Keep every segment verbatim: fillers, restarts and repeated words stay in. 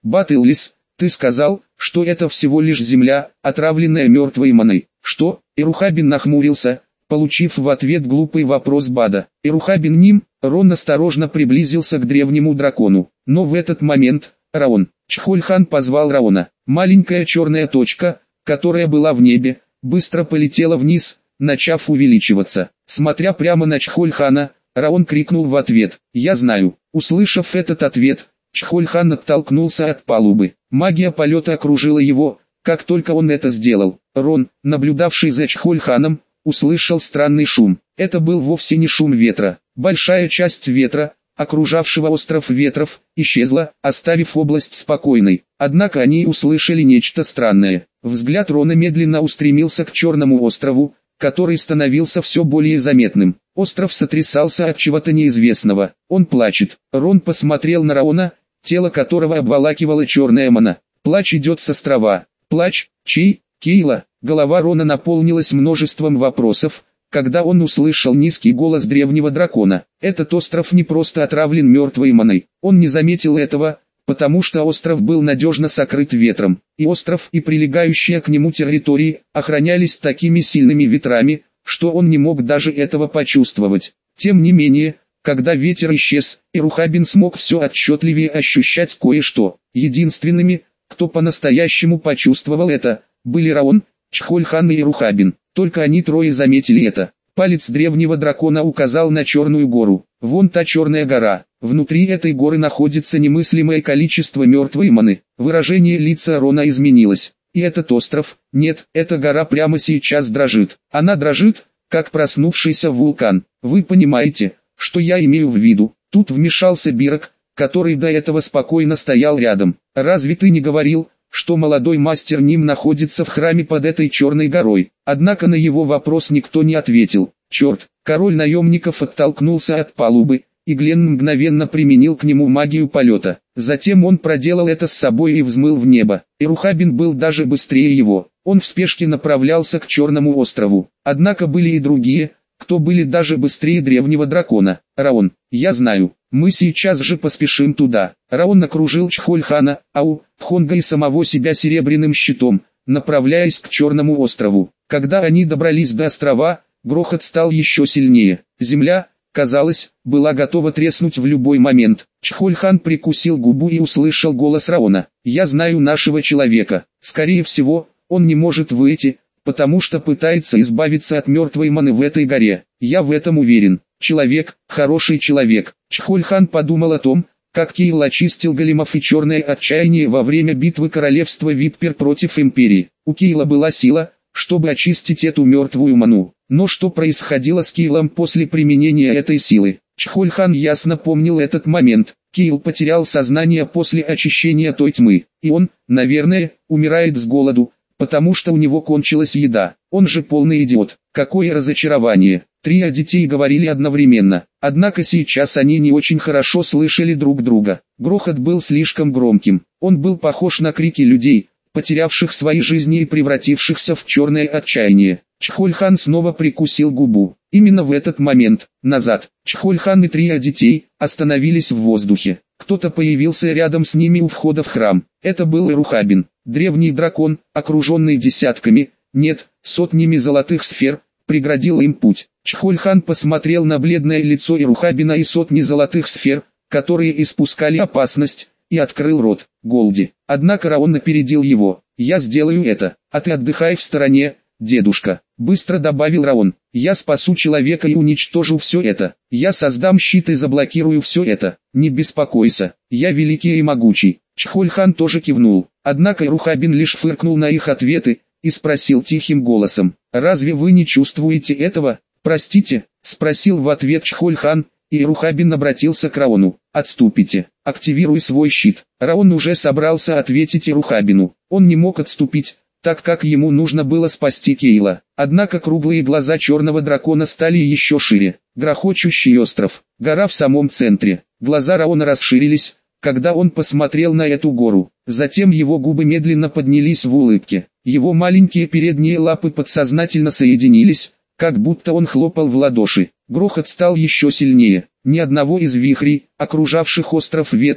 Батыллис, ты сказал, что это всего лишь земля, отравленная мертвой маной. Что? Ирухабин нахмурился, получив в ответ глупый вопрос Бада. Ирухабин ним, Рон осторожно приблизился к древнему дракону. Но в этот момент, Раон, Чхольхан позвал Раона. Маленькая черная точка, которая была в небе, быстро полетела вниз, начав увеличиваться. Смотря прямо на Чхольхана, Раон крикнул в ответ: «Я знаю». Услышав этот ответ, Чхольхан оттолкнулся от палубы. Магия полета окружила его, как только он это сделал. Рон, наблюдавший за Чхольханом, услышал странный шум. Это был вовсе не шум ветра. Большая часть ветра, окружавшего остров ветров, исчезла, оставив область спокойной. Однако они услышали нечто странное. Взгляд Рона медленно устремился к Черному острову, который становился все более заметным. Остров сотрясался от чего-то неизвестного. Он плачет. Рон посмотрел на Раона, тело которого обволакивала черная мана. Плач идет с острова. Плач, чей? Кейла. Голова Рона наполнилась множеством вопросов, когда он услышал низкий голос древнего дракона. Этот остров не просто отравлен мертвой маной. Он не заметил этого, потому что остров был надежно сокрыт ветром, и остров и прилегающие к нему территории охранялись такими сильными ветрами, что он не мог даже этого почувствовать. Тем не менее, когда ветер исчез, Ирухабин смог все отчетливее ощущать кое-что. Единственными, кто по-настоящему почувствовал это, были Раон, Чхольхан и Ирухабин. Только они трое заметили это. Палец древнего дракона указал на Черную гору. Вон та Черная гора. Внутри этой горы находится немыслимое количество мертвой маны. Выражение лица Рона изменилось. И этот остров, нет, эта гора прямо сейчас дрожит. Она дрожит, как проснувшийся вулкан. Вы понимаете, что я имею в виду? Тут вмешался Бирок, который до этого спокойно стоял рядом. Разве ты не говорил, что молодой мастер Ним находится в храме под этой Черной горой? Однако на его вопрос никто не ответил. Черт, король наемников оттолкнулся от палубы, и Гленн мгновенно применил к нему магию полета. Затем он проделал это с собой и взмыл в небо. Ирухабин был даже быстрее его. Он в спешке направлялся к Черному острову. Однако были и другие, кто были даже быстрее древнего дракона. Раон, я знаю, мы сейчас же поспешим туда. Раон окружил Чхольхана, Ау, Пхонга и самого себя серебряным щитом, направляясь к Черному острову. Когда они добрались до острова, грохот стал еще сильнее. Земля, казалось, была готова треснуть в любой момент. Чхольхан прикусил губу и услышал голос Раона. «Я знаю нашего человека. Скорее всего, он не может выйти, потому что пытается избавиться от мертвой маны в этой горе. Я в этом уверен. Человек, хороший человек». Чхольхан подумал о том, как Кейл очистил големов и черное отчаяние во время битвы королевства Виппер против Империи. У Кейла была сила, чтобы очистить эту мертвую ману. Но что происходило с Кейлом после применения этой силы? Чхольхан ясно помнил этот момент. Кейл потерял сознание после очищения той тьмы, и он, наверное, умирает с голоду, потому что у него кончилась еда. Он же полный идиот. Какое разочарование. Три детей говорили одновременно, однако сейчас они не очень хорошо слышали друг друга. Грохот был слишком громким. Он был похож на крики людей, потерявших свои жизни и превратившихся в черное отчаяние. Чхольхан снова прикусил губу. Именно в этот момент, назад, Чхольхан и три детей остановились в воздухе. Кто-то появился рядом с ними у входа в храм. Это был Ирухабин, древний дракон, окруженный десятками, нет, сотнями золотых сфер, преградил им путь. Чхольхан посмотрел на бледное лицо Ирухабина и сотни золотых сфер, которые испускали опасность, и открыл рот. Голди. Однако Раон опередил его. «Я сделаю это, а ты отдыхай в стороне, дедушка», — быстро добавил Раон. «Я спасу человека и уничтожу все это. Я создам щит и заблокирую все это. Не беспокойся, я великий и могучий». Чхольхан тоже кивнул. Однако Ирухабин лишь фыркнул на их ответы и спросил тихим голосом: «Разве вы не чувствуете этого?» «Простите», — спросил в ответ Чхольхан, и Ирухабин обратился к Раону. «Отступите, активируй свой щит». Раон уже собрался ответить Ирухабину. Он не мог отступить, так как ему нужно было спасти Кейла. Однако круглые глаза черного дракона стали еще шире. Грохочущий остров, гора в самом центре. Глаза Раона расширились, когда он посмотрел на эту гору. Затем его губы медленно поднялись в улыбке. Его маленькие передние лапы подсознательно соединились, как будто он хлопал в ладоши. Грохот стал еще сильнее. Ни одного из вихрей, окружавших остров ветров,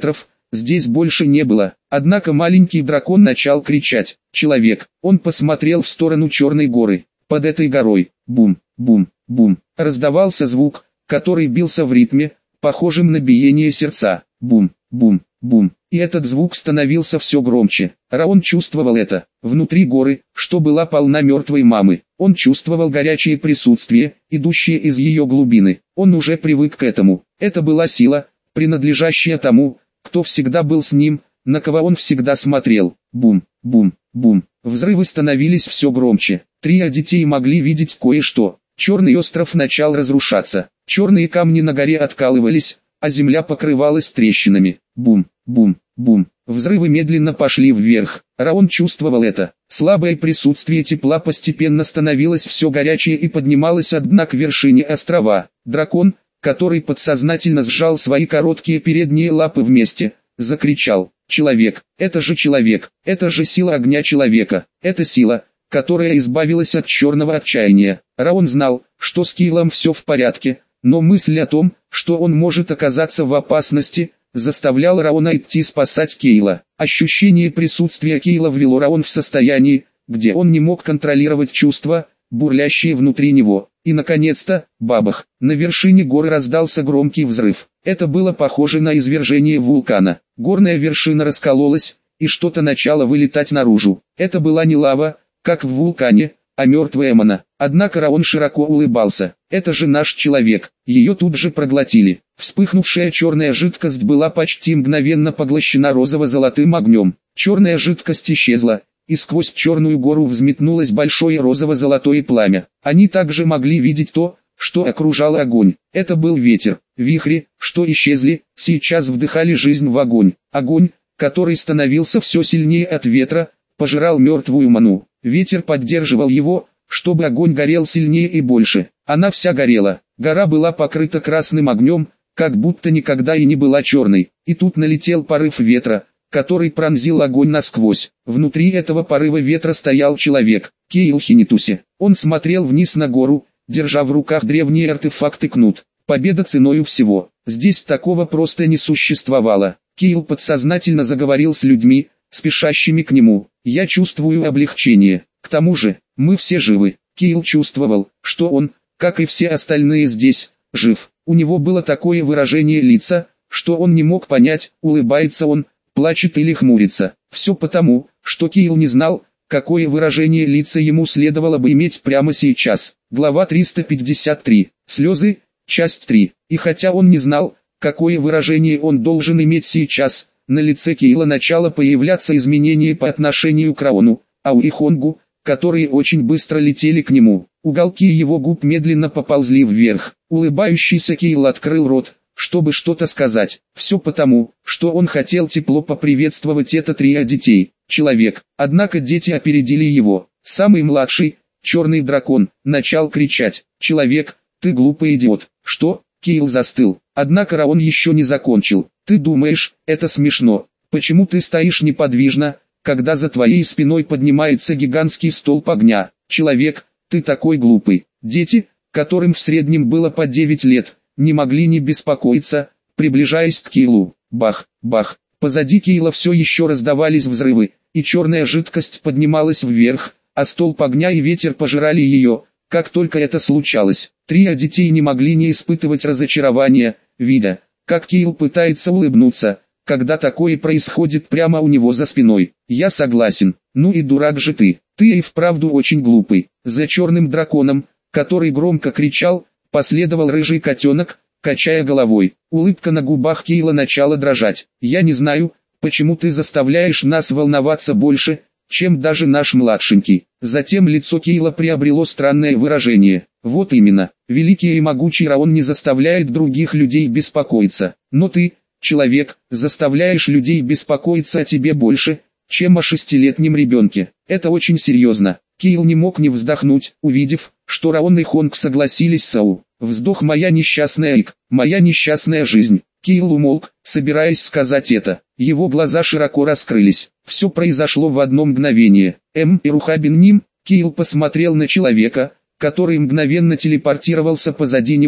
здесь больше не было. Однако маленький дракон начал кричать. Человек. Он посмотрел в сторону Черной горы. Под этой горой. Бум, бум, бум. Раздавался звук, который бился в ритме, похожим на биение сердца. Бум, бум, бум. И этот звук становился все громче. Раон чувствовал это. Внутри горы, что была полна мертвой мамы. Он чувствовал горячее присутствие, идущее из ее глубины. Он уже привык к этому. Это была сила, принадлежащая тому, кто всегда был с ним, на кого он всегда смотрел. Бум, бум, бум. Взрывы становились все громче. Трио детей могли видеть кое-что. Черный остров начал разрушаться. Черные камни на горе откалывались, а земля покрывалась трещинами. Бум, бум, бум. Взрывы медленно пошли вверх. Раон чувствовал это. Слабое присутствие тепла постепенно становилось все горячее и поднималось от дна к вершине острова. Дракон, который подсознательно сжал свои короткие передние лапы вместе, закричал: «Человек, это же человек, это же сила огня человека, это сила, которая избавилась от черного отчаяния». Раон знал, что с Кейлом все в порядке, но мысль о том, что он может оказаться в опасности, заставляла Раона идти спасать Кейла. Ощущение присутствия Кейла ввело Раон в состояние, где он не мог контролировать чувства, бурлящие внутри него. И наконец-то, бабах, на вершине горы раздался громкий взрыв. Это было похоже на извержение вулкана. Горная вершина раскололась, и что-то начало вылетать наружу. Это была не лава, как в вулкане, а мертвая мана. Однако Раон широко улыбался. «Это же наш человек». Ее тут же проглотили. Вспыхнувшая черная жидкость была почти мгновенно поглощена розово-золотым огнем. Черная жидкость исчезла, и сквозь черную гору взметнулось большое розово-золотое пламя. Они также могли видеть то, что окружало огонь. Это был ветер. Вихри, что исчезли, сейчас вдыхали жизнь в огонь. Огонь, который становился все сильнее от ветра, пожирал мертвую ману. Ветер поддерживал его, чтобы огонь горел сильнее и больше. Она вся горела. Гора была покрыта красным огнем, как будто никогда и не была черной. И тут налетел порыв ветра, который пронзил огонь насквозь. Внутри этого порыва ветра стоял человек, Кейл Хинитуси. Он смотрел вниз на гору, держа в руках древние артефакты кнут. Победа ценою всего. Здесь такого просто не существовало. Кейл подсознательно заговорил с людьми, спешащими к нему. «Я чувствую облегчение. К тому же, мы все живы». Кейл чувствовал, что он, как и все остальные здесь, жив. У него было такое выражение лица, что он не мог понять, улыбается он, плачет или хмурится. Все потому, что Кейл не знал, какое выражение лица ему следовало бы иметь прямо сейчас. Глава триста пятьдесят три. Слезы, часть три. И хотя он не знал, какое выражение он должен иметь сейчас, на лице Кейла начало появляться изменения по отношению к Раону, Ау и Хонгу, которые очень быстро летели к нему. Уголки его губ медленно поползли вверх. Улыбающийся Кейл открыл рот, чтобы что-то сказать. Все потому, что он хотел тепло поприветствовать это трио детей. Человек. Однако дети опередили его. Самый младший, черный дракон, начал кричать: «Человек, ты глупый идиот». «Что?» Кейл застыл. Однако Раон еще не закончил. «Ты думаешь, это смешно? Почему ты стоишь неподвижно, когда за твоей спиной поднимается гигантский столб огня? Человек, ты такой глупый». Дети, которым в среднем было по девять лет, не могли не беспокоиться, приближаясь к Кейлу. Бах, бах. Позади Кейла все еще раздавались взрывы, и черная жидкость поднималась вверх, а столб огня и ветер пожирали ее, как только это случалось. Трио детей не могли не испытывать разочарования, видя, как Кейл пытается улыбнуться, когда такое происходит прямо у него за спиной. «Я согласен. Ну и дурак же ты. Ты и вправду очень глупый». За черным драконом, который громко кричал, последовал рыжий котенок, качая головой. Улыбка на губах Кейла начала дрожать. «Я не знаю, почему ты заставляешь нас волноваться больше, чем даже наш младшенький». Затем лицо Кейла приобрело странное выражение. «Вот именно, великий и могучий Раон не заставляет других людей беспокоиться. Но ты, человек, заставляешь людей беспокоиться о тебе больше, чем о шестилетнем ребенке. Это очень серьезно». Кейл не мог не вздохнуть, увидев, что Раон и Хонг согласились с Ау. Вздох: «Моя несчастная Ик, моя несчастная жизнь». Кейл умолк, собираясь сказать это. Его глаза широко раскрылись. Все произошло в одно мгновение. М. и Рухабин Ним. Кейл посмотрел на человека, который мгновенно телепортировался позади него,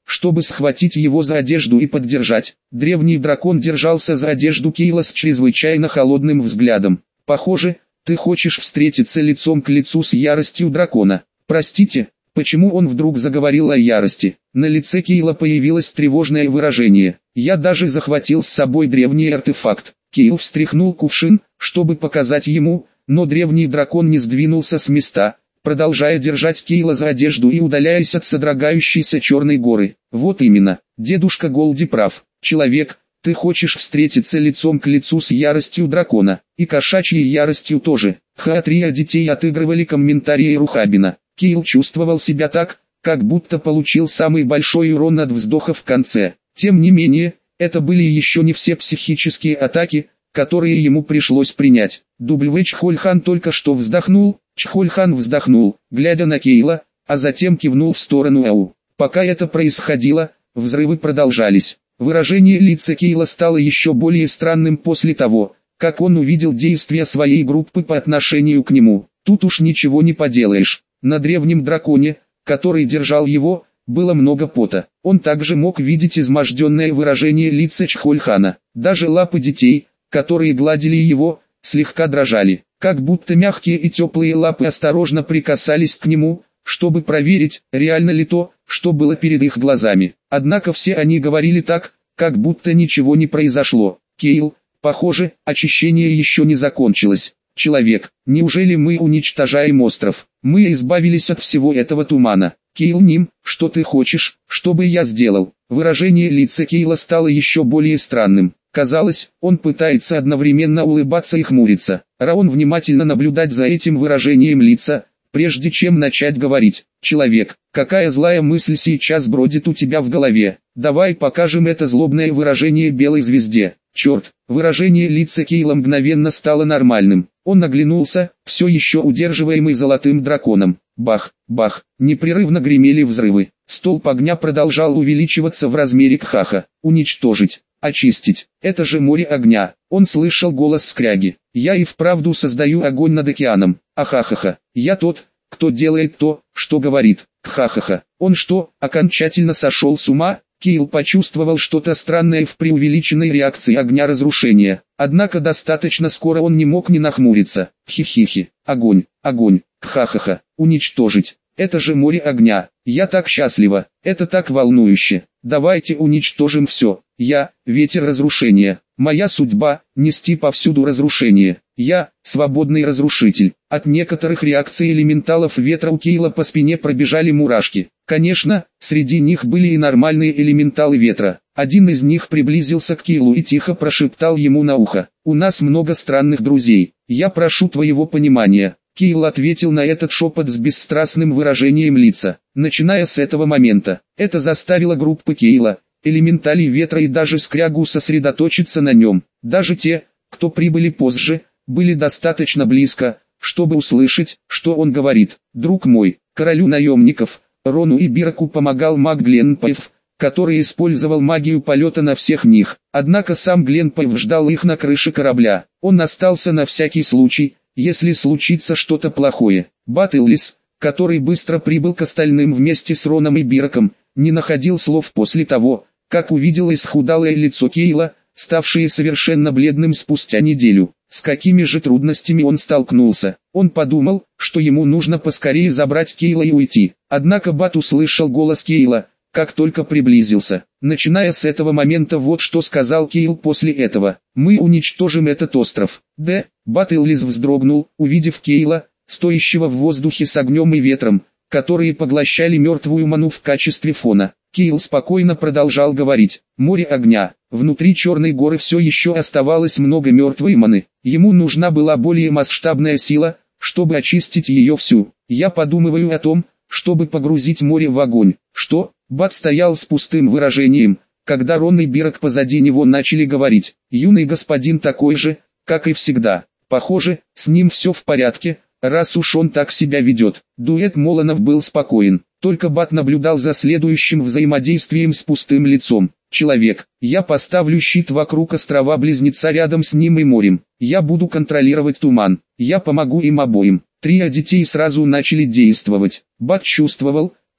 чтобы схватить его за одежду и поддержать. Древний дракон держался за одежду Кейла с чрезвычайно холодным взглядом. «Похоже, ты хочешь встретиться лицом к лицу с яростью дракона. Простите, почему он вдруг заговорил о ярости?» На лице Кейла появилось тревожное выражение. «Я даже захватил с собой древний артефакт». Кейл встряхнул кувшин, чтобы показать ему, но древний дракон не сдвинулся с места, продолжая держать Кейла за одежду и удаляясь от содрогающейся черной горы. «Вот именно, дедушка Голди прав. Человек, ты хочешь встретиться лицом к лицу с яростью дракона, и кошачьей яростью тоже». Ха-три детей отыгрывали комментарии Рухабина. Кейл чувствовал себя так, как будто получил самый большой урон от вздоха в конце. Тем не менее, это были еще не все психические атаки, которые ему пришлось принять. W. Чхольхан только что вздохнул, Чхольхан вздохнул, глядя на Кейла, а затем кивнул в сторону Ау. Пока это происходило, взрывы продолжались. Выражение лица Кейла стало еще более странным после того, как он увидел действия своей группы по отношению к нему. Тут уж ничего не поделаешь. На древнем драконе, который держал его, было много пота. Он также мог видеть изможденное выражение лица Чхольхана. Даже лапы детей, которые гладили его, слегка дрожали, как будто мягкие и теплые лапы осторожно прикасались к нему, чтобы проверить, реально ли то, что было перед их глазами. Однако все они говорили так, как будто ничего не произошло. «Кейл, похоже, очищение еще не закончилось. Человек, неужели мы уничтожаем остров? Мы избавились от всего этого тумана. Кейл Ним, что ты хочешь, чтобы я сделал?» Выражение лица Кейла стало еще более странным. Казалось, он пытается одновременно улыбаться и хмуриться. Раон внимательно наблюдать за этим выражением лица, прежде чем начать говорить. «Человек, какая злая мысль сейчас бродит у тебя в голове? Давай покажем это злобное выражение белой звезде». Черт, выражение лица Кейла мгновенно стало нормальным. Он оглянулся, все еще удерживаемый золотым драконом. Бах, бах, непрерывно гремели взрывы. Столб огня продолжал увеличиваться в размере кхаха. Уничтожить, очистить, это же море огня. Он слышал голос скряги. «Я и вправду создаю огонь над океаном. Ахахаха, я тот, кто делает то, что говорит. Хахаха, он что, окончательно сошел с ума?» Кейл почувствовал что-то странное в преувеличенной реакции огня разрушения. Однако достаточно скоро он не мог не нахмуриться. Хи-хи-хи, огонь, огонь, ха-ха-ха, уничтожить. Это же море огня. Я так счастлива, это так волнующе. Давайте уничтожим все. Я, ветер разрушения. Моя судьба – нести повсюду разрушение. Я – свободный разрушитель. От некоторых реакций элементалов ветра у Кейла по спине пробежали мурашки. Конечно, среди них были и нормальные элементалы ветра. Один из них приблизился к Кейлу и тихо прошептал ему на ухо: «У нас много странных друзей. Я прошу твоего понимания». Кейл ответил на этот шепот с бесстрастным выражением лица. Начиная с этого момента, это заставило группы Кейла, элементалей ветра и даже скрягу сосредоточиться на нем. Даже те, кто прибыли позже, были достаточно близко, чтобы услышать, что он говорит. «Друг мой, королю наемников, Рону и Бираку помогал маг Гленпайв, который использовал магию полета на всех них. Однако сам Гленпайв ждал их на крыше корабля. Он остался на всякий случай, если случится что-то плохое». Баттллис, который быстро прибыл к остальным вместе с Роном и Бираком, не находил слов после того, как увидел исхудалое лицо Кейла, ставшее совершенно бледным спустя неделю. С какими же трудностями он столкнулся. Он подумал, что ему нужно поскорее забрать Кейла и уйти. Однако Бат услышал голос Кейла, как только приблизился. Начиная с этого момента, вот что сказал Кейл после этого: «Мы уничтожим этот остров». Д. Баттллис вздрогнул, увидев Кейла, стоящего в воздухе с огнем и ветром, которые поглощали мертвую ману в качестве фона. Кейл спокойно продолжал говорить: «Море огня». Внутри Черной горы все еще оставалось много мертвой маны. Ему нужна была более масштабная сила, чтобы очистить ее всю. «Я подумываю о том, чтобы погрузить море в огонь». «Что?» Бат стоял с пустым выражением, когда Рон и Бирак позади него начали говорить. Юный господин такой же, как и всегда. Похоже, с ним все в порядке, раз уж он так себя ведет. Дуэт Моланов был спокоен, только Бат наблюдал за следующим взаимодействием с пустым лицом. «Человек, я поставлю щит вокруг острова-близнеца рядом с ним и морем. Я буду контролировать туман. Я помогу им обоим». Три детей сразу начали действовать. Бат чувствовал,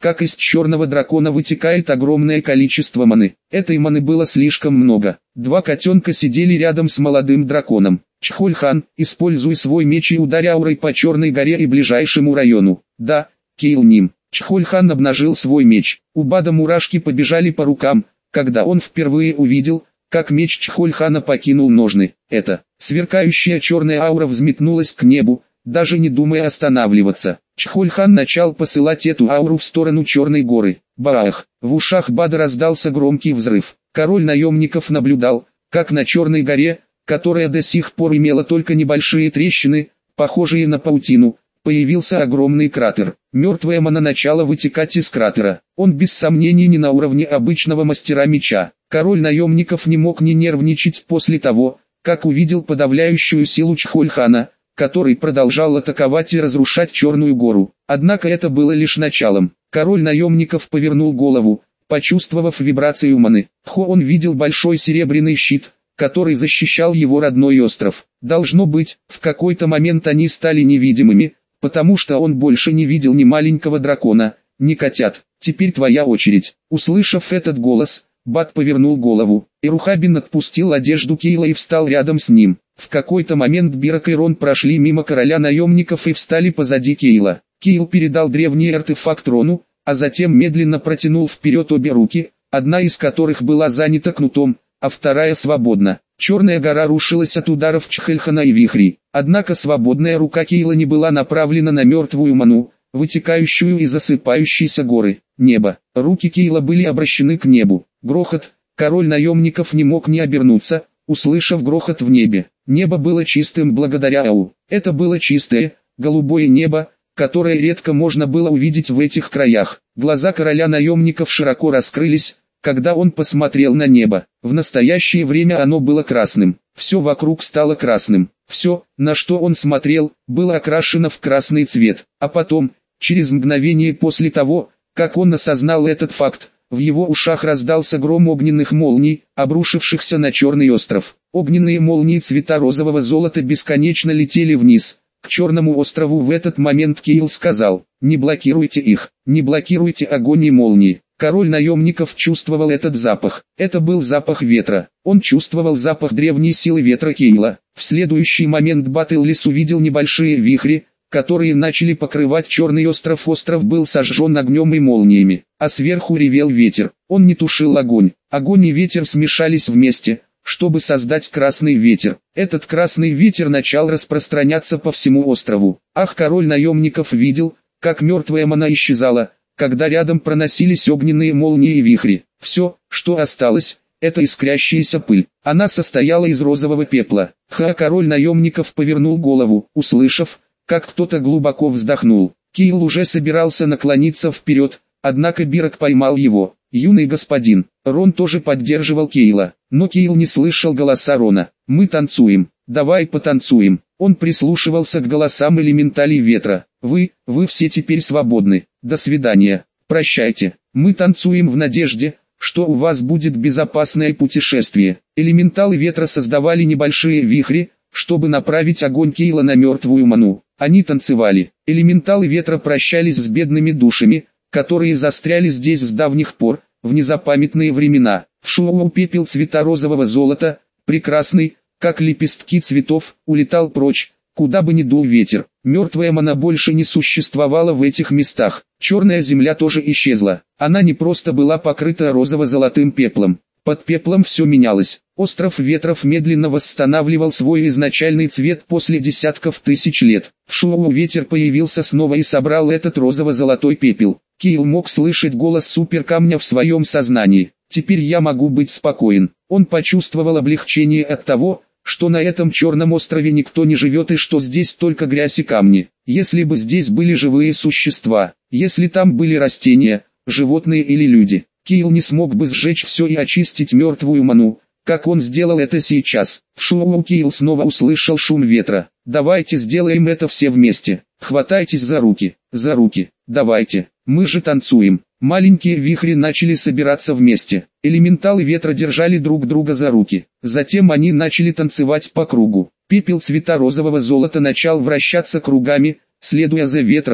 как из черного дракона вытекает огромное количество маны. Этой маны было слишком много. Два котенка сидели рядом с молодым драконом. Чхоль-хан, используй свой меч и ударь аурой по Черной горе и ближайшему району. Да, Кейл-ним. Чхоль-хан обнажил свой меч. У Бада мурашки побежали по рукам, когда он впервые увидел, как меч Чхоль-хана покинул ножны. Это, сверкающая черная аура взметнулась к небу, даже не думая останавливаться. Чхоль-хан начал посылать эту ауру в сторону Черной горы. Баах! В ушах Бада раздался громкий взрыв. Король наемников наблюдал, как на Черной горе, которая до сих пор имела только небольшие трещины, похожие на паутину, появился огромный кратер. Мертвая мана начала вытекать из кратера. Он без сомнений не на уровне обычного мастера меча. Король наемников не мог не нервничать после того, как увидел подавляющую силу Чхоль-хана, который продолжал атаковать и разрушать Черную гору. Однако это было лишь началом. Король наемников повернул голову, почувствовав вибрацию маны. Хо он видел большой серебряный щит, который защищал его родной остров. Должно быть, в какой-то момент они стали невидимыми, потому что он больше не видел ни маленького дракона, ни котят. «Теперь твоя очередь». Услышав этот голос, Бад повернул голову. Ирухабин отпустил одежду Кейла и встал рядом с ним. В какой-то момент Бирок и Рон прошли мимо короля наемников и встали позади Кейла. Кейл передал древний артефакт Рону, а затем медленно протянул вперед обе руки, одна из которых была занята кнутом, а вторая свободна. Черная гора рушилась от ударов Чхоль-хана и вихрей. Однако свободная рука Кейла не была направлена на мертвую ману, вытекающую из осыпающейся горы. Небо. Руки Кейла были обращены к небу. Грохот. Король наемников не мог не обернуться, услышав грохот в небе. Небо было чистым благодаря Ау. Это было чистое, голубое небо, которое редко можно было увидеть в этих краях. Глаза короля наемников широко раскрылись, когда он посмотрел на небо. В настоящее время оно было красным. Все вокруг стало красным. Все, на что он смотрел, было окрашено в красный цвет. А потом, через мгновение после того, как он осознал этот факт, в его ушах раздался гром огненных молний, обрушившихся на Черный остров. Огненные молнии цвета розового золота бесконечно летели вниз, к Черному острову. В этот момент Кейл сказал: «Не блокируйте их, не блокируйте огонь и молнии». Король наемников чувствовал этот запах. Это был запах ветра. Он чувствовал запах древней силы ветра Кейла. В следующий момент Баттллис увидел небольшие вихри, которые начали покрывать Черный остров. Остров был сожжен огнем и молниями, а сверху ревел ветер. Он не тушил огонь. Огонь и ветер смешались вместе, чтобы создать красный ветер. Этот красный ветер начал распространяться по всему острову. Ах, король наемников видел, как мертвая мана исчезала, когда рядом проносились огненные молнии и вихри. Все, что осталось, это искрящаяся пыль. Она состояла из розового пепла. Ха, король наемников повернул голову, услышав, как кто-то глубоко вздохнул. Кейл уже собирался наклониться вперед, однако Бирок поймал его. «Юный господин». Рон тоже поддерживал Кейла, но Кейл не слышал голоса Рона. «Мы танцуем, давай потанцуем». Он прислушивался к голосам элементалей ветра. «Вы, вы все теперь свободны. До свидания. Прощайте. Мы танцуем в надежде, что у вас будет безопасное путешествие». Элементалы ветра создавали небольшие вихри, чтобы направить огонь Кейла на мертвую ману. Они танцевали. Элементалы ветра прощались с бедными душами, которые застряли здесь с давних пор, в незапамятные времена. В шоу пепел цвета розового золота, прекрасный, как лепестки цветов, улетал прочь, куда бы ни дул ветер. Мертвая мана больше не существовала в этих местах. Черная земля тоже исчезла. Она не просто была покрыта розово-золотым пеплом. Под пеплом все менялось. Остров ветров медленно восстанавливал свой изначальный цвет после десятков тысяч лет. В шоу ветер появился снова и собрал этот розово-золотой пепел. Кейл мог слышать голос суперкамня в своем сознании. «Теперь я могу быть спокоен». Он почувствовал облегчение от того, что на этом черном острове никто не живет и что здесь только грязь и камни. Если бы здесь были живые существа, если там были растения, животные или люди, Кейл не смог бы сжечь все и очистить мертвую ману, как он сделал это сейчас. В шоу Кейл снова услышал шум ветра. «Давайте сделаем это все вместе. Хватайтесь за руки, за руки, давайте, мы же танцуем». Маленькие вихри начали собираться вместе. Элементалы ветра держали друг друга за руки. Затем они начали танцевать по кругу. Пепел цвета розового золота начал вращаться кругами, следуя за ветром,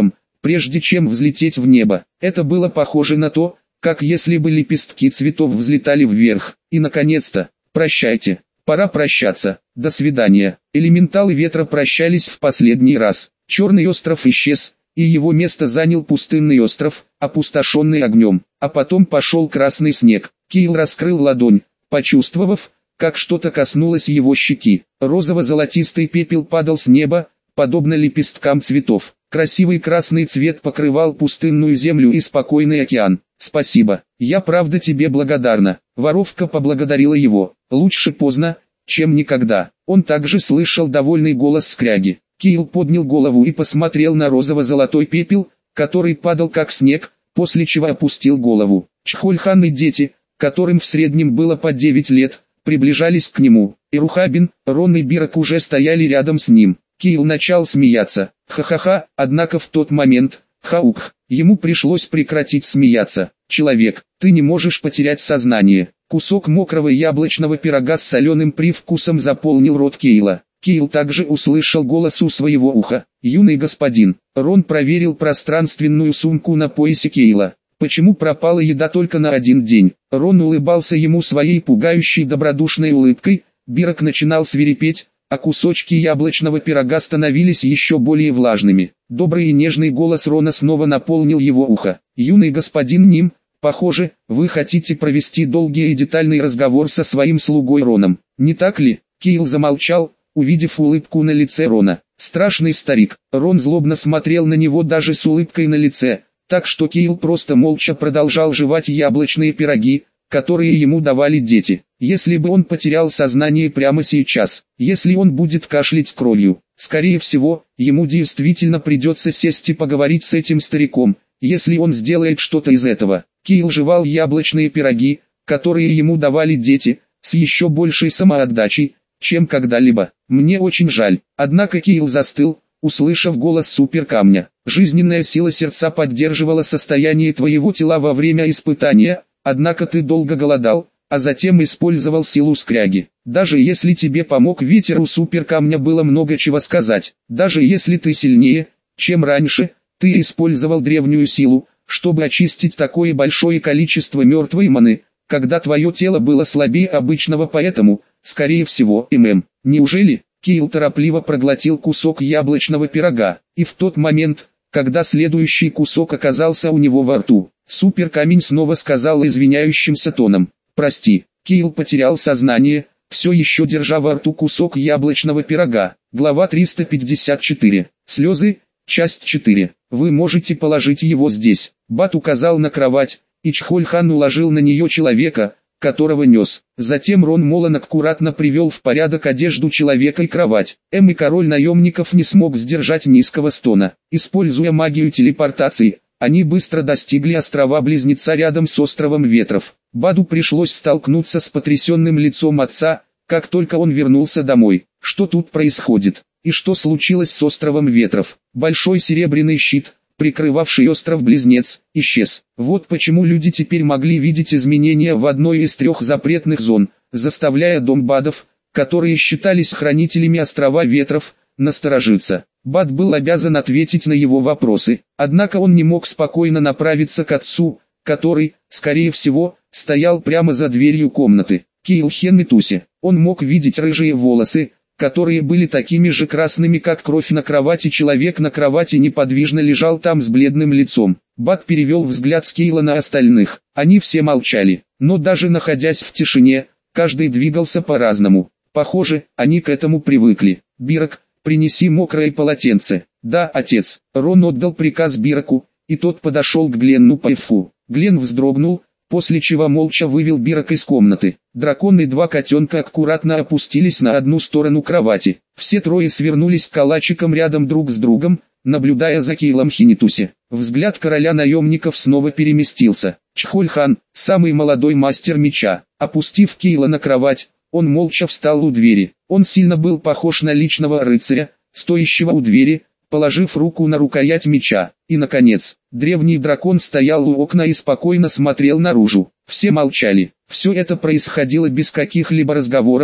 прежде чем взлететь в небо. Это было похоже на то, как если бы лепестки цветов взлетали вверх. И наконец-то, прощайте, пора прощаться, до свидания. Элементалы ветра прощались в последний раз. Черный остров исчез, и его место занял пустынный остров, опустошенный огнем. А потом пошел красный снег. Кайл раскрыл ладонь, почувствовав, как что-то коснулось его щеки. Розово-золотистый пепел падал с неба, подобно лепесткам цветов. Красивый красный цвет покрывал пустынную землю и спокойный океан. «Спасибо, я правда тебе благодарна». Воровка поблагодарила его. Лучше поздно, чем никогда. Он также слышал довольный голос скряги. Кайл поднял голову и посмотрел на розово-золотой пепел, который падал как снег, после чего опустил голову. Чхольхан и дети, которым в среднем было по девять лет, приближались к нему. Ирухабин, Рон и Бирок уже стояли рядом с ним. Кайл начал смеяться. Ха-ха-ха, однако в тот момент, хаук, ему пришлось прекратить смеяться. «Человек, ты не можешь потерять сознание». Кусок мокрого яблочного пирога с соленым привкусом заполнил рот Кайла. Кайл также услышал голос у своего уха. «Юный господин». Рон проверил пространственную сумку на поясе Кайла. Почему пропала еда только на один день? Рон улыбался ему своей пугающей добродушной улыбкой. Бирок начинал свирепеть, а кусочки яблочного пирога становились еще более влажными. Добрый и нежный голос Рона снова наполнил его ухо. «Юный господин Ним, похоже, вы хотите провести долгий и детальный разговор со своим слугой Роном, не так ли?» Кайл замолчал, увидев улыбку на лице Рона. Страшный старик. Рон злобно смотрел на него даже с улыбкой на лице, так что Кайл просто молча продолжал жевать яблочные пироги, которые ему давали дети. Если бы он потерял сознание прямо сейчас, если он будет кашлять кровью, скорее всего, ему действительно придется сесть и поговорить с этим стариком, если он сделает что-то из этого. Кайл жевал яблочные пироги, которые ему давали дети, с еще большей самоотдачей, чем когда-либо. «Мне очень жаль». Однако Кайл застыл, услышав голос суперкамня. «Жизненная сила сердца поддерживала состояние твоего тела во время испытания, однако ты долго голодал, а затем использовал силу скряги. Даже если тебе помог ветер, у суперкамня было много чего сказать. Даже если ты сильнее, чем раньше, ты использовал древнюю силу, чтобы очистить такое большое количество мертвой маны, когда твое тело было слабее обычного, поэтому, скорее всего, ММ. Неужели?» Кайл торопливо проглотил кусок яблочного пирога, и в тот момент, когда следующий кусок оказался у него во рту, суперкамень снова сказал извиняющимся тоном: «Прости». Кайл потерял сознание, все еще держа во рту кусок яблочного пирога. Глава триста пятьдесят четыре. Слезы, часть четыре. «Вы можете положить его здесь». Бат указал на кровать, и Чхольхан уложил на нее человека, которого нес. Затем Рон Молан аккуратно привел в порядок одежду человека и кровать. Эм и король наемников не смог сдержать низкого стона. Используя магию телепортации, они быстро достигли острова-близнеца рядом с островом Ветров. Баду пришлось столкнуться с потрясенным лицом отца, как только он вернулся домой. Что тут происходит? И что случилось с островом Ветров? Большой серебряный щит, прикрывавший остров-близнец, исчез. Вот почему люди теперь могли видеть изменения в одной из трех запретных зон, заставляя дом Бадов, которые считались хранителями острова Ветров, насторожиться. Бад был обязан ответить на его вопросы, однако он не мог спокойно направиться к отцу, который, скорее всего, стоял прямо за дверью комнаты. Кайл Хен и Туси. Он мог видеть рыжие волосы, которые были такими же красными, как кровь на кровати. Человек на кровати неподвижно лежал там с бледным лицом. Бат перевел взгляд с Кейла на остальных. Они все молчали, но даже находясь в тишине, каждый двигался по-разному. Похоже, они к этому привыкли. «Бирок, принеси мокрое полотенце». «Да, отец». Рон отдал приказ Бироку, и тот подошел к Гленну Пайфу. Глен вздрогнул, после чего молча вывел Бирок из комнаты. Дракон и два котенка аккуратно опустились на одну сторону кровати. Все трое свернулись калачиком рядом друг с другом, наблюдая за Кейлом Хинитуси. Взгляд короля наемников снова переместился. Чхольхан, самый молодой мастер меча, опустив Кейла на кровать, он молча встал у двери. Он сильно был похож на личного рыцаря, стоящего у двери, положив руку на рукоять меча. И наконец, древний дракон стоял у окна и спокойно смотрел наружу. Все молчали. Все это происходило без каких-либо разговоров,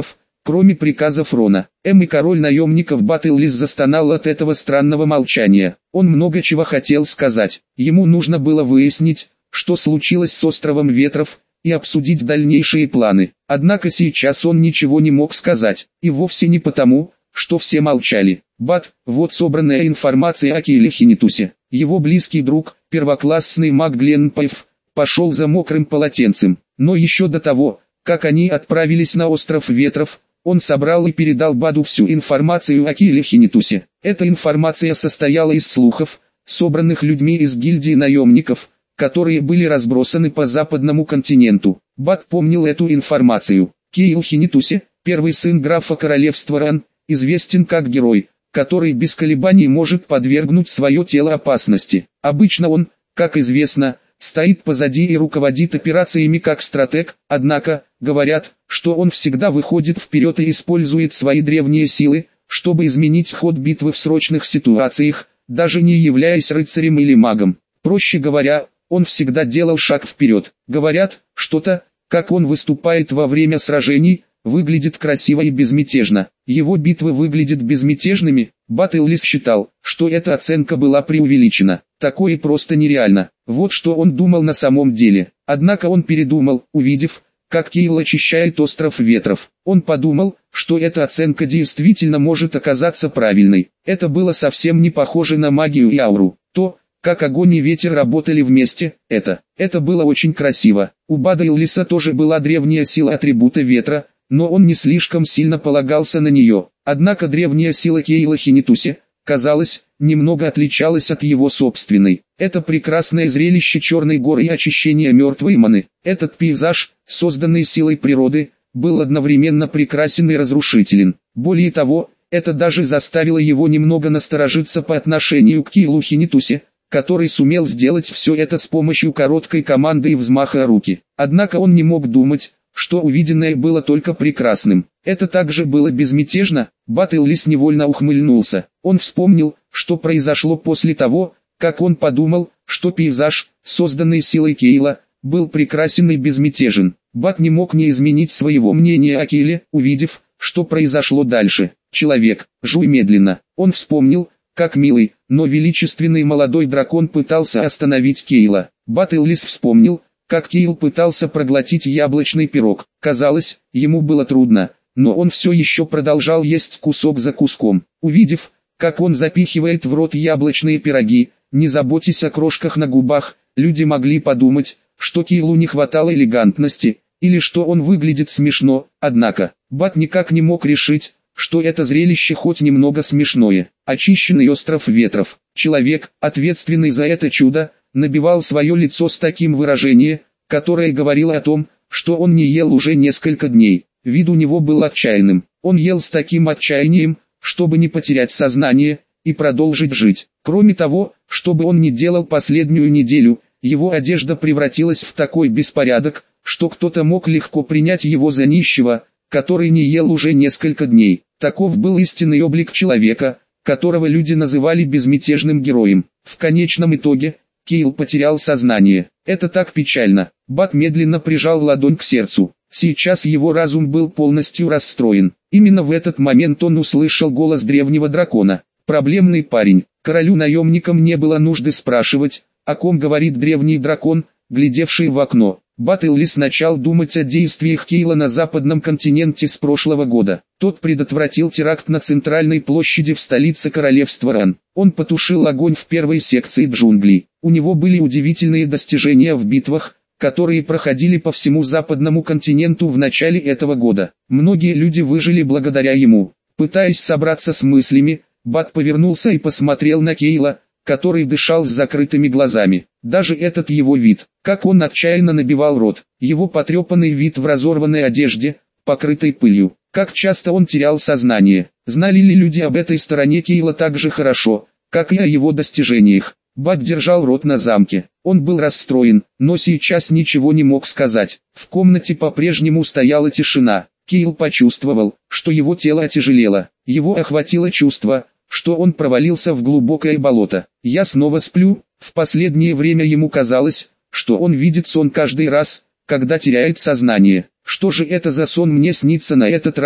кроме приказов Рона. Эм и король наемников Баттллис застонал от этого странного молчания. Он много чего хотел сказать. Ему нужно было выяснить, что случилось с островом Ветров, и обсудить дальнейшие планы. Однако сейчас он ничего не мог сказать, и вовсе не потому, что все молчали. Бат, вот собранная информация о Кейле Хинитусе. Его близкий друг, первоклассный маг Гленн Пайф, пошел за мокрым полотенцем. Но еще до того, как они отправились на остров Ветров, он собрал и передал Баду всю информацию о Кейле Хинитусе. Эта информация состояла из слухов, собранных людьми из гильдии наемников, которые были разбросаны по западному континенту. Бад помнил эту информацию. Кейл Хинитусе, первый сын графа королевства Ран, известен как герой, который без колебаний может подвергнуть свое тело опасности. Обычно он, как известно, стоит позади и руководит операциями как стратег, однако, говорят, что он всегда выходит вперед и использует свои древние силы, чтобы изменить ход битвы в срочных ситуациях, даже не являясь рыцарем или магом. Проще говоря, он всегда делал шаг вперед. Говорят, что-то, как он выступает во время сражений, выглядит красиво и безмятежно. Его битвы выглядят безмятежными. Баттллис считал, что эта оценка была преувеличена. Такое просто нереально. Вот что он думал на самом деле. Однако он передумал, увидев, как Кейл очищает остров Ветров. Он подумал, что эта оценка действительно может оказаться правильной. Это было совсем не похоже на магию и ауру. То, как огонь и ветер работали вместе, это, это было очень красиво. У Баттллиса тоже была древняя сила атрибута ветра, но он не слишком сильно полагался на нее. Однако древняя сила Кейла Хинитусе, казалось, немного отличалась от его собственной. Это прекрасное зрелище Черной горы и очищение мертвой маны. Этот пейзаж, созданный силой природы, был одновременно прекрасен и разрушителен. Более того, это даже заставило его немного насторожиться по отношению к Кейлу Хинитусе, который сумел сделать все это с помощью короткой команды и взмаха руки. Однако он не мог думать, что увиденное было только прекрасным. Это также было безмятежно. Баттллис невольно ухмыльнулся. Он вспомнил, что произошло после того, как он подумал, что пейзаж, созданный силой Кейла, был прекрасен и безмятежен. Бат не мог не изменить своего мнения о Кейле, увидев, что произошло дальше. Человек, жуй медленно. Он вспомнил, как милый, но величественный молодой дракон пытался остановить Кейла. Баттллис вспомнил, как Кейл пытался проглотить яблочный пирог. Казалось, ему было трудно, но он все еще продолжал есть кусок за куском. Увидев, как он запихивает в рот яблочные пироги, не заботясь о крошках на губах, люди могли подумать, что Кейлу не хватало элегантности, или что он выглядит смешно. Однако, Бат никак не мог решить, что это зрелище хоть немного смешное. Очищенный остров Ветров. Человек, ответственный за это чудо, набивал свое лицо с таким выражением, которое говорило о том, что он не ел уже несколько дней. Вид у него был отчаянным. Он ел с таким отчаянием, чтобы не потерять сознание и продолжить жить. Кроме того, что бы он ни делал последнюю неделю, его одежда превратилась в такой беспорядок, что кто-то мог легко принять его за нищего, который не ел уже несколько дней. Таков был истинный облик человека, которого люди называли безмятежным героем. В конечном итоге, Кейл потерял сознание. Это так печально. Бат медленно прижал ладонь к сердцу. Сейчас его разум был полностью расстроен. Именно в этот момент он услышал голос древнего дракона. Проблемный парень. Королю-наемникам не было нужды спрашивать, о ком говорит древний дракон, глядевший в окно. Баттллис начал думать о действиях Кейла на западном континенте с прошлого года. Тот предотвратил теракт на центральной площади в столице королевства Ран. Он потушил огонь в первой секции джунглей. У него были удивительные достижения в битвах, которые проходили по всему западному континенту в начале этого года. Многие люди выжили благодаря ему. Пытаясь собраться с мыслями, Бат повернулся и посмотрел на Кейла, который дышал с закрытыми глазами. Даже этот его вид, как он отчаянно набивал рот, его потрепанный вид в разорванной одежде, покрытой пылью, как часто он терял сознание. Знали ли люди об этой стороне Кейла так же хорошо, как и о его достижениях? Бат держал рот на замке. Он был расстроен, но сейчас ничего не мог сказать. В комнате по-прежнему стояла тишина. Кейл почувствовал, что его тело отяжелело. Его охватило чувство, что он провалился в глубокое болото. «Я снова сплю». В последнее время ему казалось, что он видит сон каждый раз, когда теряет сознание. Что же это за сон мне снится на этот раз?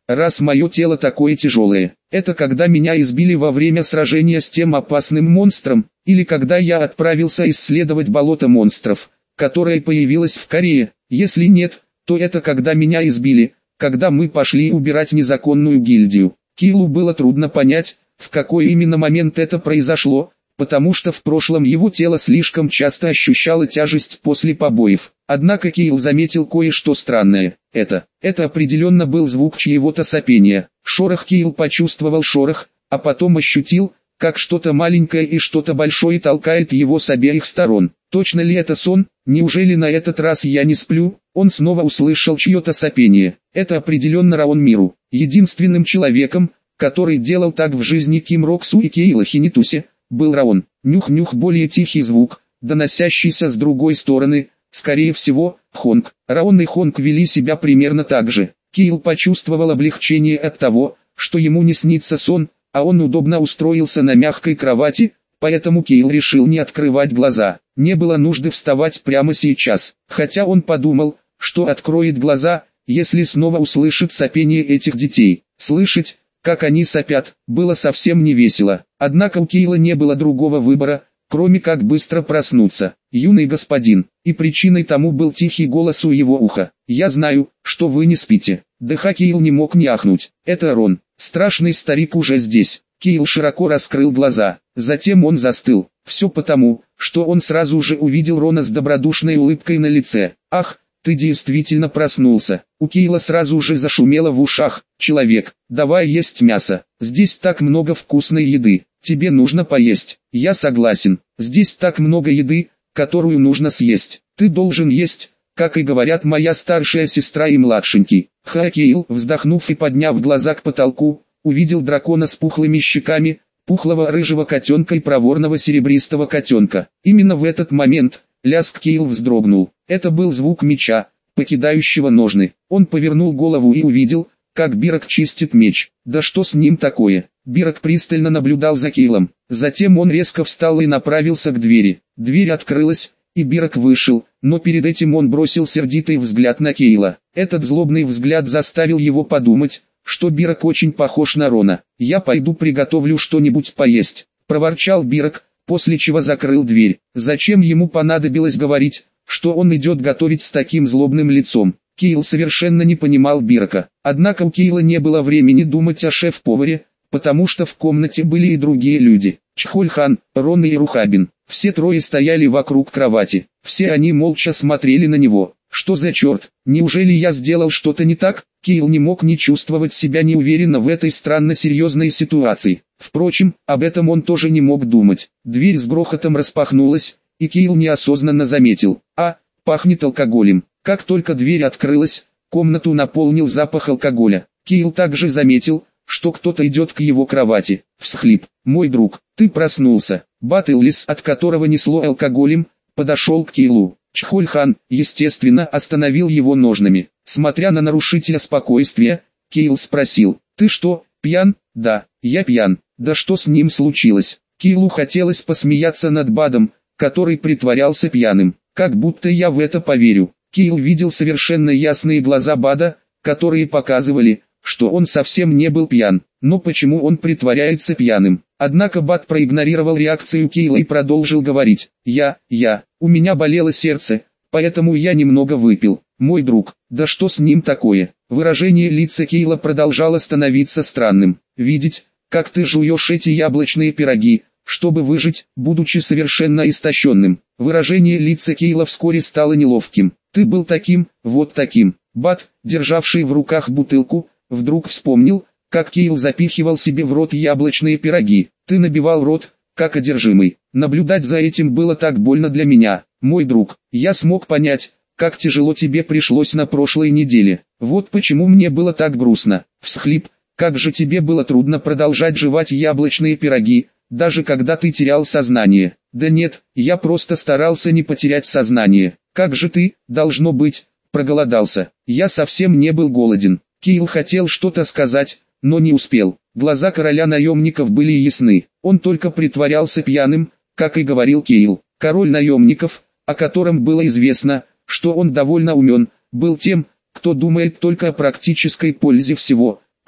раз мое тело такое тяжелое? Это когда меня избили во время сражения с тем опасным монстром, или когда я отправился исследовать болото монстров, которое появилось в Корее? Если нет, то это когда меня избили, когда мы пошли убирать незаконную гильдию. Киллу было трудно понять, в какой именно момент это произошло, потому что в прошлом его тело слишком часто ощущало тяжесть после побоев. Однако Килл заметил кое-что странное. Это, это определенно был звук чьего-то сопения. Шорох. Килл почувствовал шорох, а потом ощутил, как что-то маленькое и что-то большое толкает его с обеих сторон. Точно ли это сон? Неужели на этот раз я не сплю? Он снова услышал чье-то сопение. Это определенно Раон Миру. Единственным человеком, который делал так в жизни Ким Роксу и Кейла Хинитусе, был Раон. Нюх-нюх. Более тихий звук, доносящийся с другой стороны, скорее всего, Хонг. Раон и Хонг вели себя примерно так же. Кейл почувствовал облегчение от того, что ему не снится сон, а он удобно устроился на мягкой кровати, поэтому Кейл решил не открывать глаза. Не было нужды вставать прямо сейчас, хотя он подумал, что откроет глаза, если снова услышит сопение этих детей. Слышать, как они сопят, было совсем не весело. Однако у Кейла не было другого выбора, кроме как быстро проснуться. «Юный господин», и причиной тому был тихий голос у его уха. «Я знаю, что вы не спите». Дыха. Кейл не мог не ахнуть. Это Рон. Страшный старик уже здесь. Кейл широко раскрыл глаза. Затем он застыл. Все потому, что он сразу же увидел Рона с добродушной улыбкой на лице. «Ах, ты действительно проснулся». У Кейла сразу же зашумело в ушах. «Человек, давай есть мясо. Здесь так много вкусной еды. Тебе нужно поесть». «Я согласен. Здесь так много еды, которую нужно съесть. Ты должен есть, как и говорят моя старшая сестра и младшенький». Ха. Кейл, вздохнув и подняв глаза к потолку, увидел дракона с пухлыми щеками, пухлого рыжего котенка и проворного серебристого котенка. Именно в этот момент лязг. Кейл вздрогнул. Это был звук меча, покидающего ножны. Он повернул голову и увидел, как Бирок чистит меч. Да что с ним такое? Бирок пристально наблюдал за Кейлом. Затем он резко встал и направился к двери. Дверь открылась, и Бирок вышел, но перед этим он бросил сердитый взгляд на Кейла. Этот злобный взгляд заставил его подумать, что Бирок очень похож на Рона. «Я пойду приготовлю что-нибудь поесть», — проворчал Бирок, после чего закрыл дверь. Зачем ему понадобилось говорить, что он идет готовить с таким злобным лицом? Кейл совершенно не понимал Бирока. Однако у Кейла не было времени думать о шеф-поваре, потому что в комнате были и другие люди. Чхольхан, Рон и Рухабин. Все трое стояли вокруг кровати. Все они молча смотрели на него. Что за черт? Неужели я сделал что-то не так? Кейл не мог не чувствовать себя неуверенно в этой странно серьезной ситуации. Впрочем, об этом он тоже не мог думать. Дверь с грохотом распахнулась, и Кейл неосознанно заметил. А, пахнет алкоголем. Как только дверь открылась, комнату наполнил запах алкоголя. Кейл также заметил, что кто-то идет к его кровати. Всхлип. «Мой друг, ты проснулся». Бат Иллис, от которого несло алкоголем, подошел к Кейлу. Чхольхан, естественно, остановил его ножнами. Смотря на нарушителя спокойствия, Кейл спросил: «Ты что, пьян?» «Да, я пьян». «Да что с ним случилось?» Кейлу хотелось посмеяться над Бадом, который притворялся пьяным. «Как будто я в это поверю». Кейл видел совершенно ясные глаза Бада, которые показывали, что он совсем не был пьян. Но почему он притворяется пьяным? Однако Бад проигнорировал реакцию Кейла и продолжил говорить: «Я, я, у меня болело сердце, поэтому я немного выпил». «Мой друг, да что с ним такое?» Выражение лица Кейла продолжало становиться странным. «Видеть, как ты жуешь эти яблочные пироги, чтобы выжить, будучи совершенно истощенным». Выражение лица Кейла вскоре стало неловким. «Ты был таким, вот таким». Бад, державший в руках бутылку, вдруг вспомнил, как Кейл запихивал себе в рот яблочные пироги. «Ты набивал рот, как одержимый. Наблюдать за этим было так больно для меня. Мой друг, я смог понять, как тяжело тебе пришлось на прошлой неделе. Вот почему мне было так грустно». Всхлип. «Как же тебе было трудно продолжать жевать яблочные пироги, даже когда ты терял сознание». «Да нет, я просто старался не потерять сознание». «Как же ты, должно быть, проголодался». «Я совсем не был голоден». Кейл хотел что-то сказать, но не успел. Глаза короля наемников были ясны. Он только притворялся пьяным, как и говорил Кейл. Король наемников, о котором было известно, что он довольно умен, был тем, кто думает только о практической пользе всего,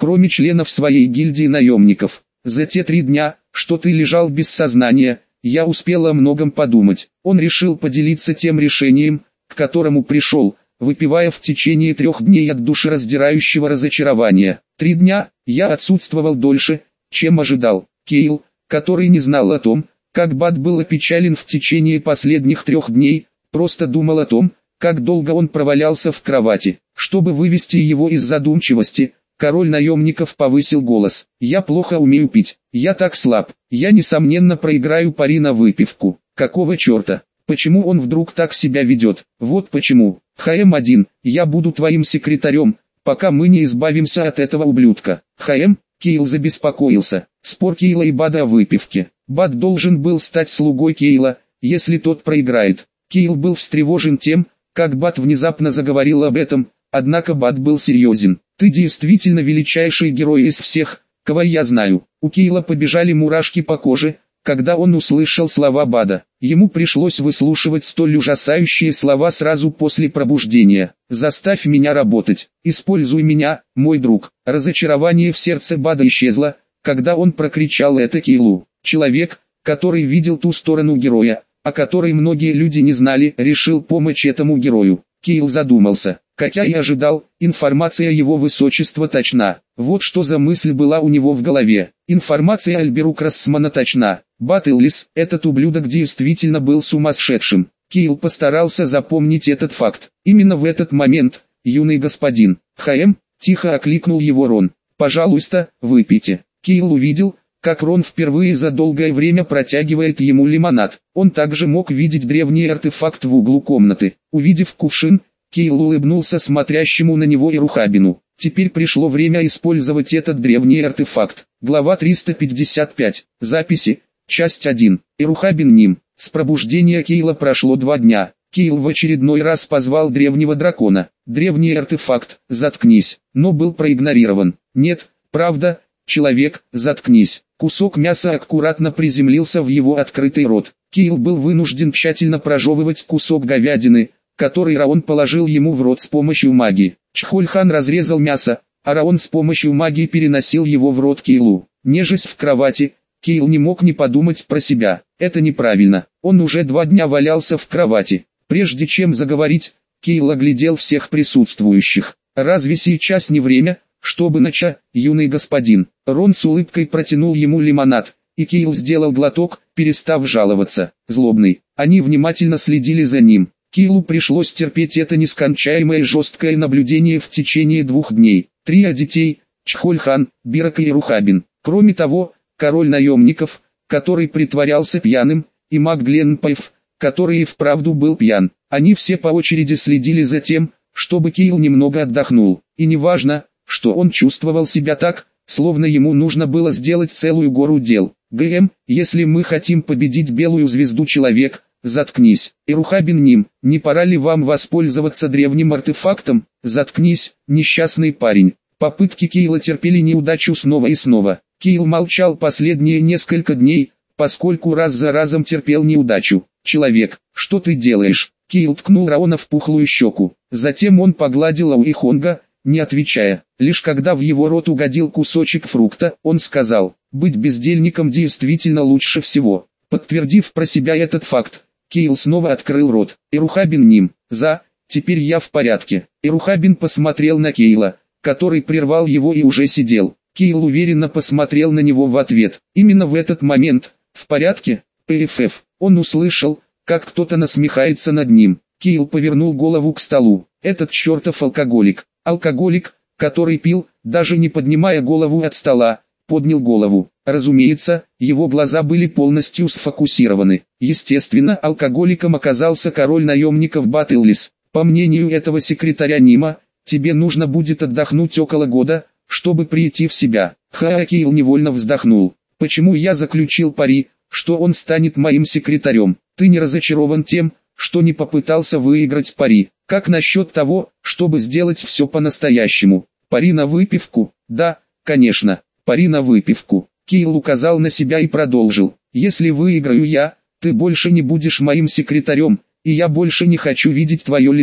кроме членов своей гильдии наемников. За те три дня, что ты лежал без сознания, я успел о многом подумать. Он решил поделиться тем решением, к которому пришел, выпивая в течение трех дней от душераздирающего разочарования. Три дня, я отсутствовал дольше, чем ожидал. Кейл, который не знал о том, как Бад был опечален в течение последних трех дней, просто думал о том, как долго он провалялся в кровати. Чтобы вывести его из задумчивости, король наемников повысил голос. «Я плохо умею пить, я так слаб, я несомненно проиграю пари на выпивку. Какого черта? Почему он вдруг так себя ведет? Вот почему. ха эм один, я буду твоим секретарем, пока мы не избавимся от этого ублюдка». ха эм, Кейл забеспокоился. Спор Кейла и Бада о выпивке. Бад должен был стать слугой Кейла, если тот проиграет. Кейл был встревожен тем, как Бад внезапно заговорил об этом, однако Бад был серьезен. «Ты действительно величайший герой из всех, кого я знаю». У Кейла побежали мурашки по коже, когда он услышал слова Бада. Ему пришлось выслушивать столь ужасающие слова сразу после пробуждения. «Заставь меня работать, используй меня, мой друг». Разочарование в сердце Бада исчезло, когда он прокричал это Кейлу. Человек, который видел ту сторону героя, о которой многие люди не знали, решил помочь этому герою. Кейл задумался. Как я и ожидал, информация его высочества точна. Вот что за мысль была у него в голове. Информация Альберу Крассмана точна. Бад Эллис, этот ублюдок действительно был сумасшедшим. Кейл постарался запомнить этот факт. Именно в этот момент, юный господин, ха эм, тихо окликнул его Рон. «Пожалуйста, выпейте». Кейл увидел, как Рон впервые за долгое время протягивает ему лимонад. Он также мог видеть древний артефакт в углу комнаты. Увидев кувшин, Кейл улыбнулся смотрящему на него Ирухабину. Теперь пришло время использовать этот древний артефакт. Глава триста пятьдесят пять. Записи. Часть один. Ирухабин Ним. С пробуждения Кейла прошло два дня. Кейл в очередной раз позвал древнего дракона. Древний артефакт, заткнись, но был проигнорирован. Нет, правда, человек, заткнись. Кусок мяса аккуратно приземлился в его открытый рот. Кейл был вынужден тщательно прожевывать кусок говядины, который Раон положил ему в рот с помощью магии. Чхольхан разрезал мясо, а Раон с помощью магии переносил его в рот Кейлу. Нежесть в кровати, Кейл не мог не подумать про себя. Это неправильно. Он уже два дня валялся в кровати. Прежде чем заговорить, Кейл оглядел всех присутствующих. «Разве сейчас не время, чтобы начать, юный господин?» Рон с улыбкой протянул ему лимонад, и Кейл сделал глоток, перестав жаловаться. Злобный. Они внимательно следили за ним. Кейлу пришлось терпеть это нескончаемое жесткое наблюдение в течение двух дней. Трио детей, Чхольхан, Бирак и Ирухабин. Кроме того, король наемников, который притворялся пьяным, и маг Гленпайф, который и вправду был пьян. Они все по очереди следили за тем, чтобы Кейл немного отдохнул. И неважно, что он чувствовал себя так, словно ему нужно было сделать целую гору дел. ГМ, если мы хотим победить белую звезду человек, заткнись. Ирухабин Ним, не пора ли вам воспользоваться древним артефактом? Заткнись, несчастный парень. Попытки Кейла терпели неудачу снова и снова. Кейл молчал последние несколько дней, поскольку раз за разом терпел неудачу. «Человек, что ты делаешь?» Кейл ткнул Раона в пухлую щеку. Затем он погладил Ауихонга, не отвечая. Лишь когда в его рот угодил кусочек фрукта, он сказал: «Быть бездельником действительно лучше всего». Подтвердив про себя этот факт, Кейл снова открыл рот. «Ирухабин Ним, за, теперь я в порядке». Ирухабин посмотрел на Кейла, который прервал его и уже сидел. Кейл уверенно посмотрел на него в ответ. Именно в этот момент, в порядке, ПФФ, он услышал, как кто-то насмехается над ним. Кейл повернул голову к столу. Этот чертов алкоголик. Алкоголик, который пил, даже не поднимая голову от стола, поднял голову. Разумеется, его глаза были полностью сфокусированы. Естественно, алкоголиком оказался король наемников Бад Эллис. По мнению этого секретаря Нима, тебе нужно будет отдохнуть около года, чтобы прийти в себя. Ха, Кейл невольно вздохнул. Почему я заключил пари, что он станет моим секретарем? Ты не разочарован тем, что не попытался выиграть пари? Как насчет того, чтобы сделать все по-настоящему? Пари на выпивку? Да, конечно, пари на выпивку. Кейл указал на себя и продолжил. Если выиграю я, ты больше не будешь моим секретарем, и я больше не хочу видеть твое лицо.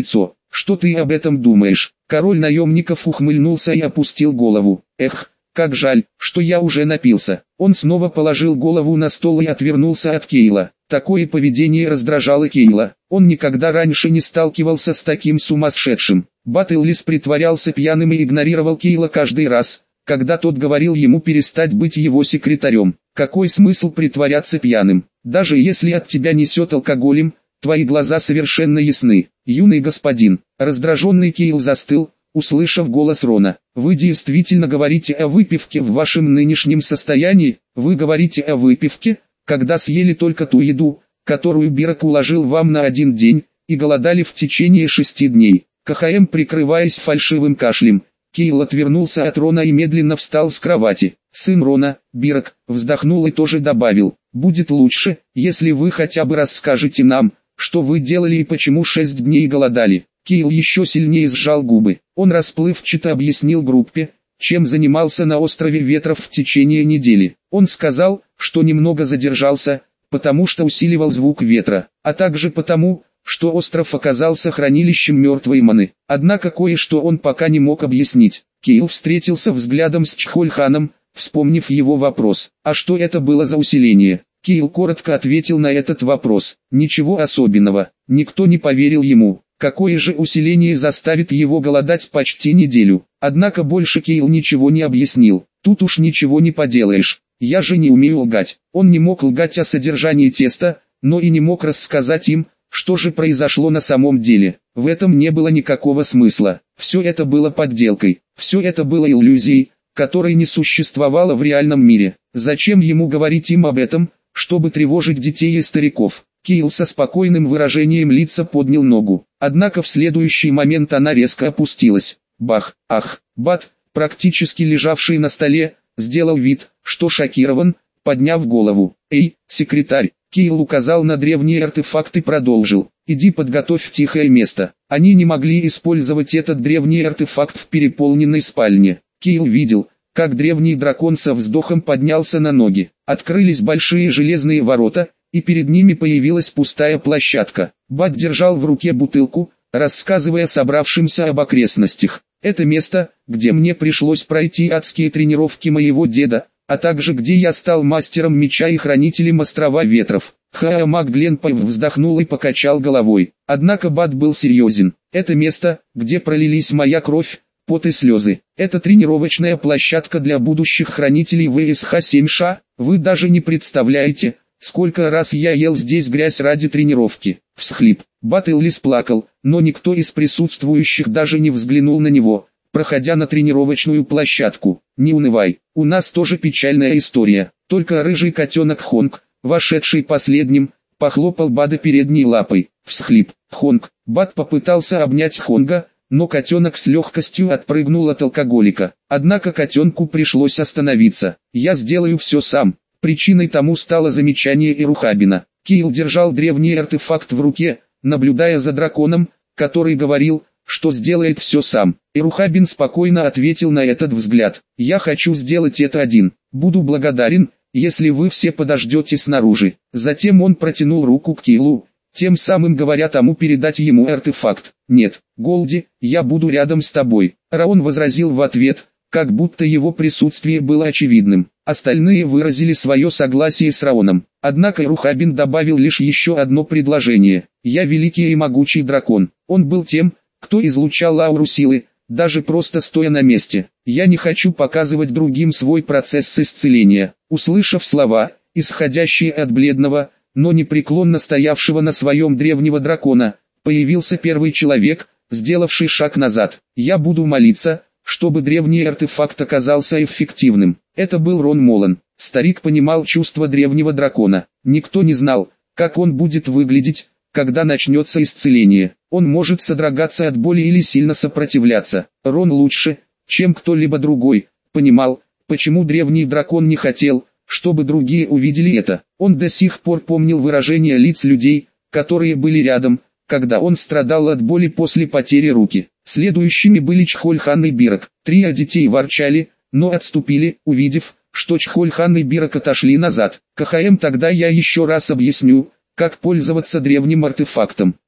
Что ты об этом думаешь? Король наемников ухмыльнулся и опустил голову. Эх, как жаль, что я уже напился. Он снова положил голову на стол и отвернулся от Кейла. Такое поведение раздражало Кейла. Он никогда раньше не сталкивался с таким сумасшедшим. Бат Эллис притворялся пьяным и игнорировал Кейла каждый раз, когда тот говорил ему перестать быть его секретарем. Какой смысл притворяться пьяным? Даже если от тебя несет алкоголем, твои глаза совершенно ясны. Юный господин, раздраженный Кейл застыл, услышав голос Рона. Вы действительно говорите о выпивке в вашем нынешнем состоянии? Вы говорите о выпивке, когда съели только ту еду, которую Бирок уложил вам на один день, и голодали в течение шести дней. КХМ, прикрываясь фальшивым кашлем, Кейл отвернулся от Рона и медленно встал с кровати. Сын Рона, Бирок, вздохнул и тоже добавил: «Будет лучше, если вы хотя бы расскажете нам, что вы делали и почему шесть дней голодали». Кейл еще сильнее сжал губы. Он расплывчато объяснил группе, чем занимался на острове Ветров в течение недели. Он сказал, что немного задержался, потому что усиливал звук ветра, а также потому, что остров оказался хранилищем мертвой маны. Однако кое-что он пока не мог объяснить. Кейл встретился взглядом с Чхольханом, вспомнив его вопрос. А что это было за усиление? Кейл коротко ответил на этот вопрос. Ничего особенного. Никто не поверил ему. Какое же усиление заставит его голодать почти неделю? Однако больше Кейл ничего не объяснил. Тут уж ничего не поделаешь. Я же не умею лгать. Он не мог лгать о содержании теста, но и не мог рассказать им, что же произошло на самом деле. В этом не было никакого смысла. Все это было подделкой. Все это было иллюзией, которой не существовало в реальном мире. Зачем ему говорить им об этом, чтобы тревожить детей и стариков? Кейл со спокойным выражением лица поднял ногу. Однако в следующий момент она резко опустилась. Бах, ах, Бат, практически лежавший на столе, сделал вид, что шокирован, подняв голову. «Эй, секретарь!» Кейл указал на древний артефакт и продолжил. «Иди подготовь тихое место». Они не могли использовать этот древний артефакт в переполненной спальне. Кейл видел, как древний дракон со вздохом поднялся на ноги. Открылись большие железные ворота, и перед ними появилась пустая площадка. Бат держал в руке бутылку, рассказывая собравшимся об окрестностях. «Это место, где мне пришлось пройти адские тренировки моего деда, а также где я стал мастером меча и хранителем острова Ветров». Хаамак Гленпайв вздохнул и покачал головой. Однако Бат был серьезен. «Это место, где пролились моя кровь, пот и слезы. Это тренировочная площадка для будущих хранителей вэ эс ха семь ша. Вы даже не представляете, сколько раз я ел здесь грязь ради тренировки». Всхлип. Бат Эллис плакал, но никто из присутствующих даже не взглянул на него, проходя на тренировочную площадку. «Не унывай, у нас тоже печальная история. Только рыжий котенок Хонг, вошедший последним, похлопал Бада передней лапой». Всхлип. Хонг. Бад попытался обнять Хонга, но котенок с легкостью отпрыгнул от алкоголика. Однако котенку пришлось остановиться. «Я сделаю все сам». Причиной тому стало замечание Ирухабина. Кейл держал древний артефакт в руке, наблюдая за драконом, который говорил, что сделает все сам. Ирухабин спокойно ответил на этот взгляд. «Я хочу сделать это один. Буду благодарен, если вы все подождете снаружи». Затем он протянул руку к Кейлу, тем самым говоря тому передать ему артефакт. «Нет, Голди, я буду рядом с тобой». Раон возразил в ответ, как будто его присутствие было очевидным. Остальные выразили свое согласие с Раоном. Однако Ирухабин добавил лишь еще одно предложение. «Я великий и могучий дракон». Он был тем, кто излучал ауру силы, даже просто стоя на месте. «Я не хочу показывать другим свой процесс исцеления». Услышав слова, исходящие от бледного, но непреклонно стоявшего на своем древнего дракона, появился первый человек, сделавший шаг назад. «Я буду молиться, чтобы древний артефакт оказался эффективным». Это был Рон Молан. Старик понимал чувства древнего дракона. Никто не знал, как он будет выглядеть, когда начнется исцеление. Он может содрогаться от боли или сильно сопротивляться. Рон лучше, чем кто-либо другой, понимал, почему древний дракон не хотел, чтобы другие увидели это. Он до сих пор помнил выражение лиц людей, которые были рядом, когда он страдал от боли после потери руки. Следующими были Чхольхан и Бирок. Трио детей ворчали, но отступили, увидев, что Чхольхан и Бирок отошли назад. КХМ, тогда я еще раз объясню, как пользоваться древним артефактом.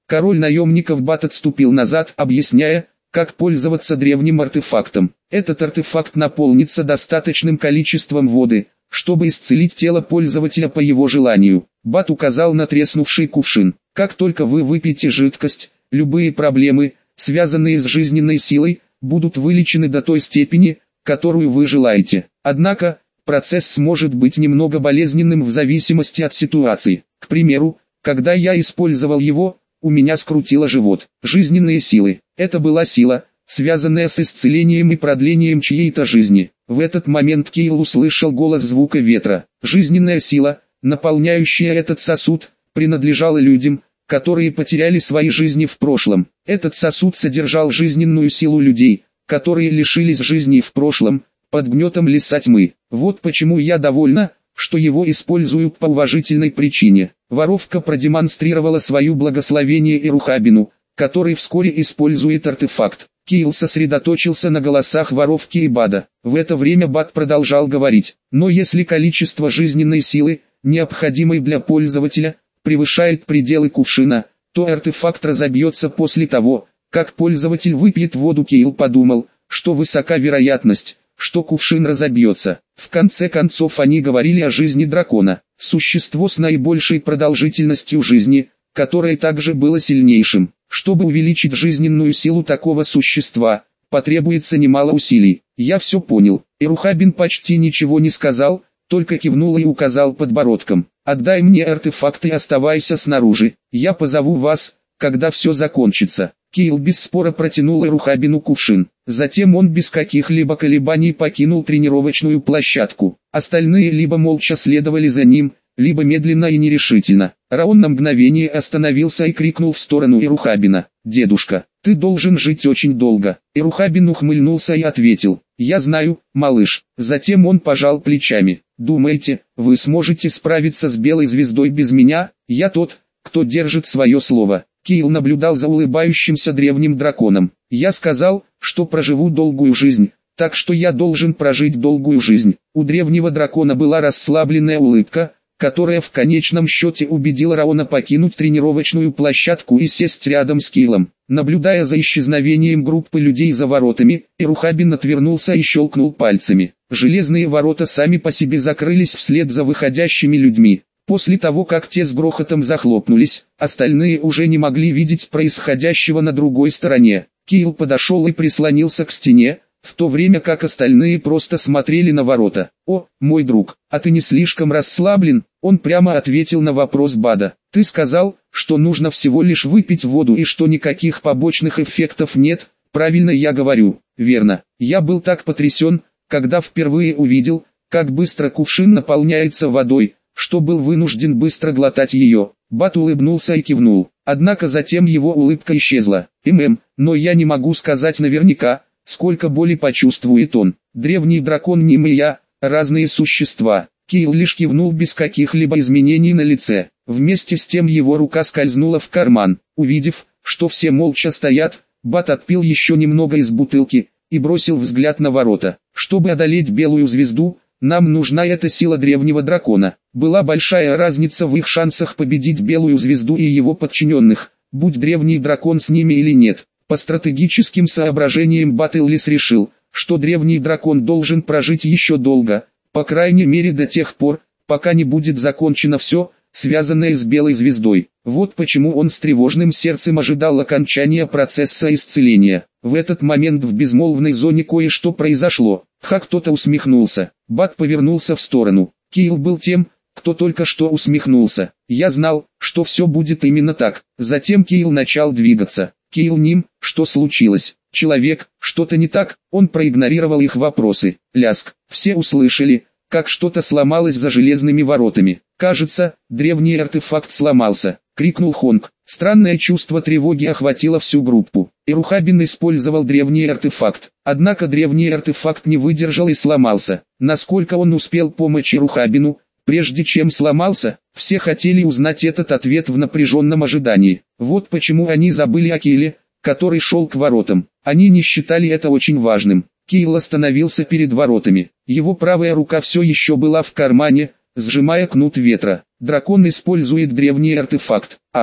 Король наемников Бат отступил назад, объясняя, как пользоваться древним артефактом. Этот артефакт наполнится достаточным количеством воды, чтобы исцелить тело пользователя по его желанию. Бат указал на треснувший кувшин. Как только вы выпьете жидкость, любые проблемы, связанные с жизненной силой, будут вылечены до той степени, которую вы желаете. Однако, процесс может быть немного болезненным в зависимости от ситуации. К примеру, когда я использовал его, у меня скрутило живот. Жизненные силы. Это была сила, связанная с исцелением и продлением чьей-то жизни. В этот момент Кейл услышал голос звука ветра. Жизненная сила, наполняющая этот сосуд, принадлежала людям, которые потеряли свои жизни в прошлом. Этот сосуд содержал жизненную силу людей, которые лишились жизни в прошлом, под гнетом леса тьмы. Вот почему я довольна, что его используют по уважительной причине. Воровка продемонстрировала свое благословение Ирухабину, который вскоре использует артефакт. Кейл сосредоточился на голосах воровки и Бада. В это время Бад продолжал говорить: но если количество жизненной силы, необходимой для пользователя, превышает пределы кувшина, то артефакт разобьется после того, как пользователь выпьет воду. Кейл подумал, что высока вероятность, что кувшин разобьется. В конце концов они говорили о жизни дракона, существо с наибольшей продолжительностью жизни, которое также было сильнейшим. Чтобы увеличить жизненную силу такого существа, потребуется немало усилий. Я все понял. Ирухабин почти ничего не сказал, только кивнул и указал подбородком. Отдай мне артефакт и оставайся снаружи, я позову вас, когда все закончится. Кейл без спора протянул Ирухабину кувшин. Затем он без каких-либо колебаний покинул тренировочную площадку. Остальные либо молча следовали за ним, либо медленно и нерешительно. Раон на мгновение остановился и крикнул в сторону Ирухабина: «Дедушка, ты должен жить очень долго». Ирухабин ухмыльнулся и ответил: «Я знаю, малыш». Затем он пожал плечами. «Думаете, вы сможете справиться с белой звездой без меня? Я тот, кто держит свое слово». Кейл наблюдал за улыбающимся древним драконом. «Я сказал, что проживу долгую жизнь, так что я должен прожить долгую жизнь». У древнего дракона была расслабленная улыбка, которая в конечном счете убедила Раона покинуть тренировочную площадку и сесть рядом с Кейлом. Наблюдая за исчезновением группы людей за воротами, Ирухабин отвернулся и щелкнул пальцами. Железные ворота сами по себе закрылись вслед за выходящими людьми. После того, как те с грохотом захлопнулись, остальные уже не могли видеть происходящего на другой стороне. Кейл подошел и прислонился к стене, в то время как остальные просто смотрели на ворота. «О, мой друг, а ты не слишком расслаблен?» Он прямо ответил на вопрос Бада. «Ты сказал, что нужно всего лишь выпить воду и что никаких побочных эффектов нет, правильно я говорю?» «Верно. Я был так потрясен, когда впервые увидел, как быстро кувшин наполняется водой, что был вынужден быстро глотать ее». Бат улыбнулся и кивнул. Однако затем его улыбка исчезла. «Мм, но я не могу сказать наверняка, сколько боли почувствует он. Древний дракон Ним и я, разные существа». Кейл лишь кивнул без каких-либо изменений на лице. Вместе с тем его рука скользнула в карман. Увидев, что все молча стоят, Бат отпил еще немного из бутылки и бросил взгляд на ворота. «Чтобы одолеть белую звезду, нам нужна эта сила древнего дракона». Была большая разница в их шансах победить белую звезду и его подчиненных, будь древний дракон с ними или нет. По стратегическим соображениям Бат Эллис решил, что древний дракон должен прожить еще долго, по крайней мере до тех пор, пока не будет закончено все, связанное с белой звездой. Вот почему он с тревожным сердцем ожидал окончания процесса исцеления. В этот момент в безмолвной зоне кое-что произошло. Ха, кто-то усмехнулся. Бат повернулся в сторону. Кейл был тем, кто только что усмехнулся. Я знал, что все будет именно так. Затем Кейл начал двигаться. «Кейл Ним, что случилось? Человек, что-то не так?» Он проигнорировал их вопросы. Ляск. Все услышали, как что-то сломалось за железными воротами. «Кажется, древний артефакт сломался», — крикнул Хонг. Странное чувство тревоги охватило всю группу. Ирухабин использовал древний артефакт. Однако древний артефакт не выдержал и сломался. Насколько он успел помочь Ирухабину, прежде чем сломался? Все хотели узнать этот ответ в напряженном ожидании. Вот почему они забыли о Кейле, который шел к воротам. Они не считали это очень важным. Кейл остановился перед воротами. Его правая рука все еще была в кармане, сжимая кнут ветра. Дракон использует древний артефакт. Ах!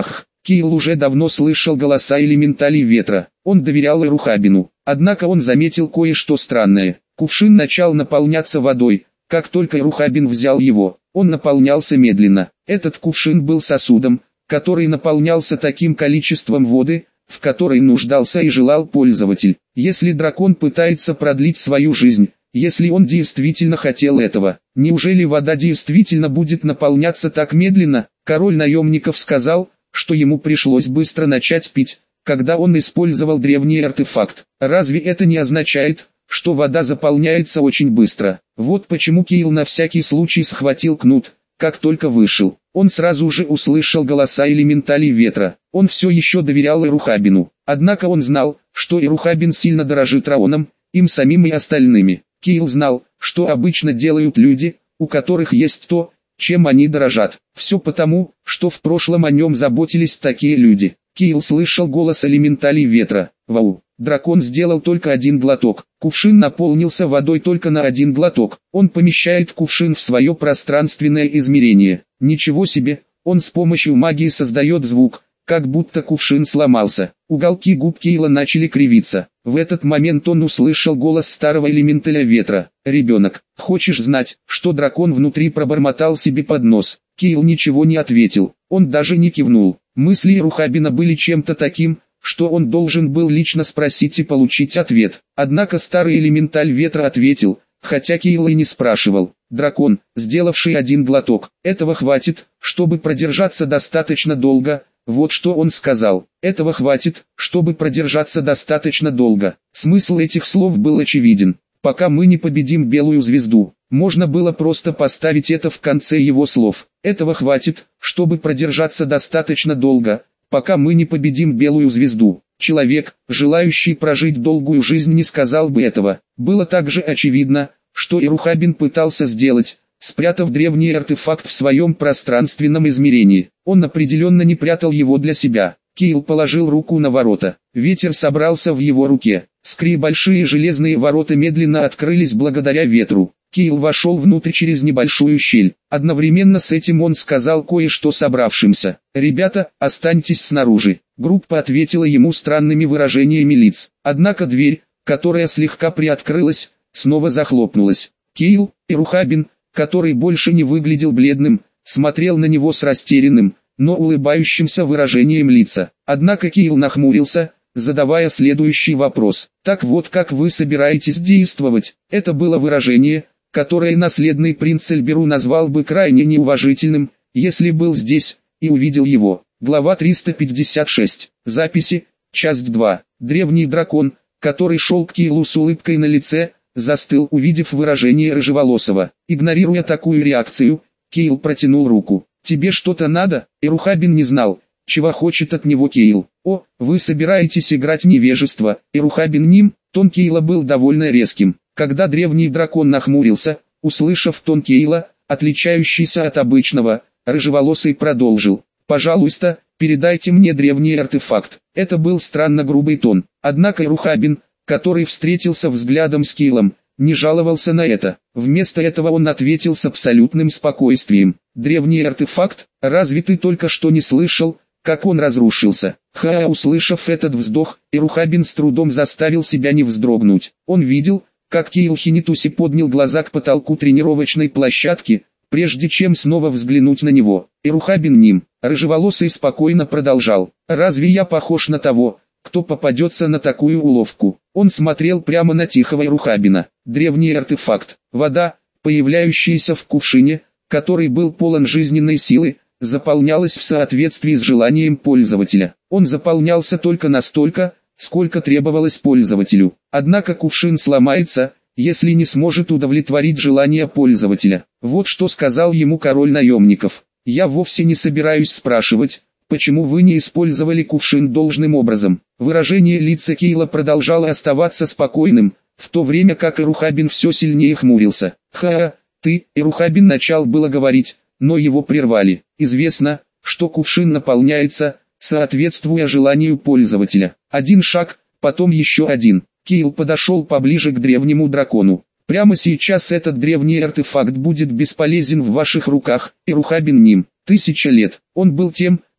Кейл уже давно слышал голоса элементалей ветра. Он доверял Эрухабину. Однако он заметил кое-что странное. Кувшин начал наполняться водой. Как только Эрухабин взял его, он наполнялся медленно. Этот кувшин был сосудом, который наполнялся таким количеством воды, в которой нуждался и желал пользователь. Если дракон пытается продлить свою жизнь, если он действительно хотел этого, неужели вода действительно будет наполняться так медленно? Король наемников сказал, что ему пришлось быстро начать пить, когда он использовал древний артефакт. Разве это не означает, что вода заполняется очень быстро? Вот почему Кейл на всякий случай схватил кнут, как только вышел. Он сразу же услышал голоса элементалей ветра. Он все еще доверял Эрухабину. Однако он знал, что Эрухабин сильно дорожит Раоном, им самим и остальными. Кейл знал, что обычно делают люди, у которых есть то, чем они дорожат. Все потому, что в прошлом о нем заботились такие люди. Кейл слышал голос элементалей ветра. Вау! Дракон сделал только один глоток. Кувшин наполнился водой только на один глоток. Он помещает кувшин в свое пространственное измерение. Ничего себе, он с помощью магии создает звук, как будто кувшин сломался. Уголки губ Кейла начали кривиться. В этот момент он услышал голос старого элементаля ветра. «Ребенок, хочешь знать, что дракон внутри?» пробормотал себе под нос. Кейл ничего не ответил, он даже не кивнул. Мысли Эрухабина были чем-то таким, что он должен был лично спросить и получить ответ. Однако старый элементаль ветра ответил, хотя Кейл и не спрашивал. «Дракон, сделавший один глоток, этого хватит, чтобы продержаться достаточно долго». Вот что он сказал. Этого хватит, чтобы продержаться достаточно долго. Смысл этих слов был очевиден. Пока мы не победим белую звезду. Можно было просто поставить это в конце его слов. Этого хватит, чтобы продержаться достаточно долго, пока мы не победим белую звезду. Человек, желающий прожить долгую жизнь, не сказал бы этого. Было также очевидно, что Эрухабин пытался сделать, спрятав древний артефакт в своем пространственном измерении. Он определенно не прятал его для себя. Кейл положил руку на ворота. Ветер собрался в его руке. Скри большие железные ворота медленно открылись благодаря ветру. Кейл вошел внутрь через небольшую щель. Одновременно с этим он сказал кое-что собравшимся. «Ребята, останьтесь снаружи». Группа ответила ему странными выражениями лиц. Однако дверь, которая слегка приоткрылась, снова захлопнулась. Кейл, Эрухабин, который больше не выглядел бледным, смотрел на него с растерянным, но улыбающимся выражением лица. Однако Кейл нахмурился, задавая следующий вопрос. «Так вот как вы собираетесь действовать?» Это было выражение, которое наследный принц Эльберу назвал бы крайне неуважительным, если был здесь, и увидел его. Глава триста пятьдесят шесть. Записи, часть два. Древний дракон, который шел к Кейлу с улыбкой на лице, застыл, увидев выражение рыжеволосого. Игнорируя такую реакцию, Кейл протянул руку. «Тебе что-то надо?» Эрухабин не знал, чего хочет от него Кейл. «О, вы собираетесь играть невежество?» Эрухабин ним, тон Кейла был довольно резким. Когда древний дракон нахмурился, услышав тон Кейла, отличающийся от обычного, рыжеволосый продолжил. «Пожалуйста, передайте мне древний артефакт». Это был странно грубый тон. Однако Эрухабин, который встретился взглядом с Кейлом, не жаловался на это. Вместо этого он ответил с абсолютным спокойствием. «Древний артефакт? Разве ты только что не слышал, как он разрушился?» Ха, услышав этот вздох, Эрухабин с трудом заставил себя не вздрогнуть. Он видел, как Кейл Хинитуси поднял глаза к потолку тренировочной площадки, прежде чем снова взглянуть на него. Эрухабин ним, рыжеволосый, спокойно продолжал. «Разве я похож на того, кто попадется на такую уловку?» Он смотрел прямо на тихого Эрухабина. Древний артефакт, вода, появляющаяся в кувшине, который был полон жизненной силы, заполнялась в соответствии с желанием пользователя. Он заполнялся только настолько, сколько требовалось пользователю. Однако кувшин сломается, если не сможет удовлетворить желание пользователя. Вот что сказал ему король наемников. «Я вовсе не собираюсь спрашивать, почему вы не использовали кувшин должным образом». Выражение лица Кейла продолжало оставаться спокойным, в то время как Эрухабин все сильнее хмурился. «Ха, ты», Эрухабин начал было говорить, но его прервали. «Известно, что кувшин наполняется, соответствуя желанию пользователя. Один шаг, потом еще один». Кейл подошел поближе к древнему дракону. «Прямо сейчас этот древний артефакт будет бесполезен в ваших руках, Эрухабин ним. Тысяча лет. Он был тем,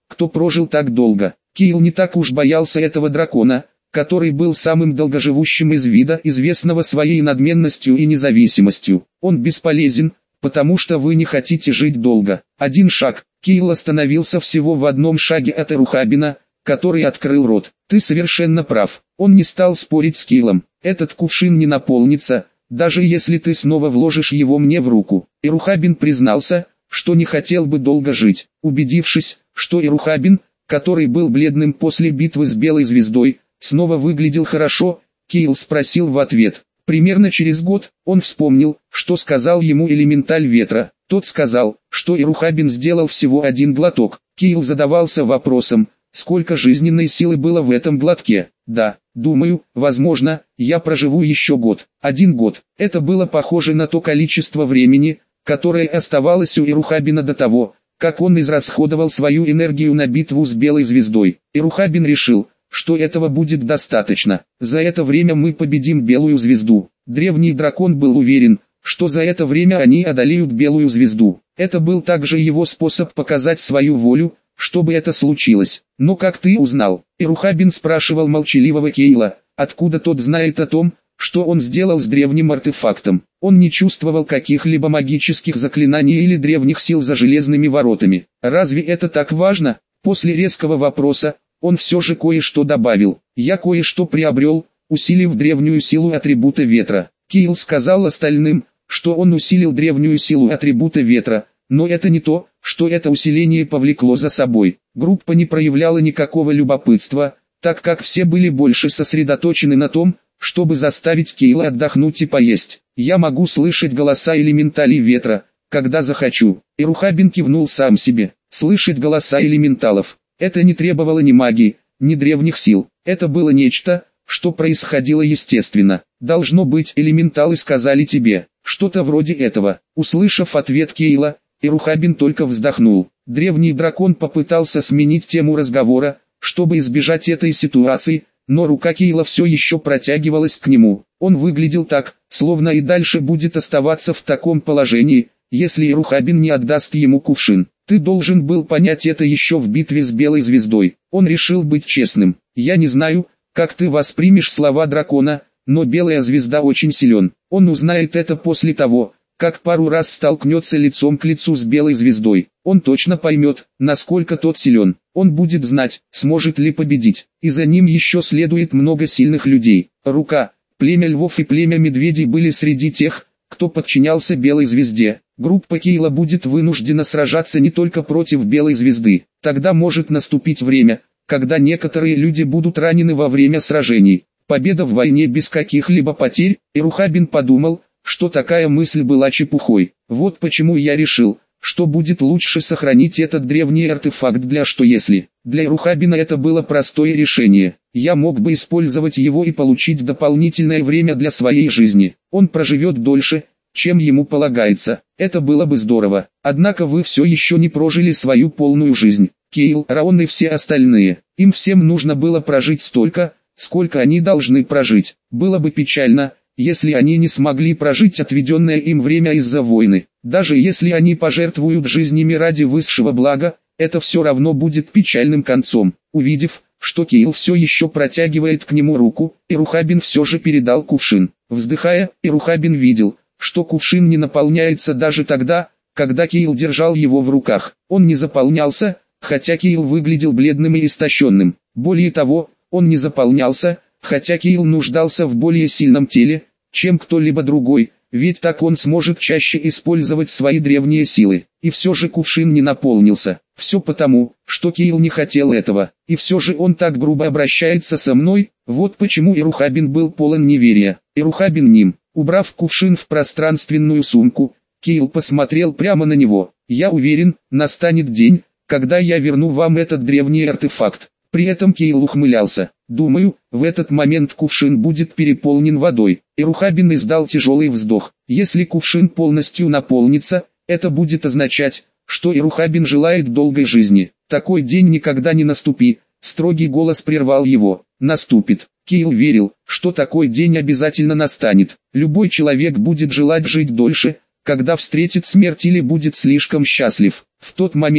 кто прожил так долго. Кейл не так уж боялся этого дракона, который был самым долгоживущим из вида, известного своей надменностью и независимостью. Он бесполезен, потому что вы не хотите жить долго. Один шаг. Кейл остановился всего в одном шаге от Эрухабина, который открыл рот. Ты совершенно прав. Он не стал спорить с Кейлом. Этот кувшин не наполнится, даже если ты снова вложишь его мне в руку. Эрухабин признался, что не хотел бы долго жить. Убедившись, что Эрухабин, который был бледным после битвы с Белой Звездой, снова выглядел хорошо, Кейл спросил в ответ. Примерно через год, он вспомнил, что сказал ему элементаль ветра. Тот сказал, что Эрухабин сделал всего один глоток. Кейл задавался вопросом, сколько жизненной силы было в этом глотке. Да, думаю, возможно, я проживу еще год. Один год. Это было похоже на то количество времени, которое оставалось у Эрухабина до того, как он израсходовал свою энергию на битву с Белой Звездой. Эрухабин решил, что этого будет достаточно. За это время мы победим Белую Звезду. Древний дракон был уверен, что за это время они одолеют Белую Звезду. Это был также его способ показать свою волю, чтобы это случилось. Но как ты узнал? Эрухабин спрашивал молчаливого Кейла, откуда тот знает о том, что он сделал с древним артефактом. Он не чувствовал каких-либо магических заклинаний или древних сил за железными воротами. Разве это так важно? После резкого вопроса, он все же кое-что добавил. Я кое-что приобрел, усилив древнюю силу атрибута ветра. Кейл сказал остальным, что он усилил древнюю силу атрибута ветра, но это не то, что это усиление повлекло за собой. Группа не проявляла никакого любопытства, так как все были больше сосредоточены на том, чтобы заставить Кейла отдохнуть и поесть. Я могу слышать голоса элементалей ветра, когда захочу. Эрухабин кивнул сам себе. Слышать голоса элементалов. Это не требовало ни магии, ни древних сил. Это было нечто, что происходило естественно. Должно быть, элементалы сказали тебе. Что-то вроде этого. Услышав ответ Кейла, Эрухабин только вздохнул. Древний дракон попытался сменить тему разговора, чтобы избежать этой ситуации, но рука Кейла все еще протягивалась к нему. Он выглядел так, словно и дальше будет оставаться в таком положении, если Эрухабин не отдаст ему кувшин. Ты должен был понять это еще в битве с Белой Звездой. Он решил быть честным. Я не знаю, как ты воспримешь слова дракона, но Белая Звезда очень силен. Он узнает это после того, как пару раз столкнется лицом к лицу с Белой Звездой. Он точно поймет, насколько тот силен. Он будет знать, сможет ли победить. И за ним еще следует много сильных людей. Рука, племя львов и племя медведей были среди тех, кто подчинялся Белой Звезде. Группа Кейла будет вынуждена сражаться не только против Белой Звезды. Тогда может наступить время, когда некоторые люди будут ранены во время сражений. Победа в войне без каких-либо потерь. Эрухабин подумал, что такая мысль была чепухой. Вот почему я решил, что будет лучше сохранить этот древний артефакт для что если. Для Эрухабина это было простое решение. Я мог бы использовать его и получить дополнительное время для своей жизни. Он проживет дольше, чем ему полагается. Это было бы здорово. Однако вы все еще не прожили свою полную жизнь. Кейл, Раон и все остальные. Им всем нужно было прожить столько, сколько они должны прожить. Было бы печально, если они не смогли прожить отведенное им время из-за войны. Даже если они пожертвуют жизнями ради высшего блага, это все равно будет печальным концом. Увидев, что Кейл все еще протягивает к нему руку, Эрухабин все же передал кувшин. Вздыхая, Эрухабин видел, что кувшин не наполняется даже тогда, когда Кейл держал его в руках. Он не заполнялся, хотя Кейл выглядел бледным и истощенным. Более того, он не заполнялся, хотя Кейл нуждался в более сильном теле, чем кто-либо другой, ведь так он сможет чаще использовать свои древние силы. И все же кувшин не наполнился. Все потому, что Кейл не хотел этого. И все же он так грубо обращается со мной. Вот почему Эрухабин был полон неверия. Эрухабин ним. Убрав кувшин в пространственную сумку, Кейл посмотрел прямо на него. Я уверен, настанет день, когда я верну вам этот древний артефакт. При этом Кейл ухмылялся. Думаю, в этот момент кувшин будет переполнен водой. Эрухабин издал тяжелый вздох. Если кувшин полностью наполнится, это будет означать, что Эрухабин желает долгой жизни. Такой день никогда не наступит. Строгий голос прервал его. Наступит. Кейл верил, что такой день обязательно настанет. Любой человек будет желать жить дольше, когда встретит смерть или будет слишком счастлив. В тот момент,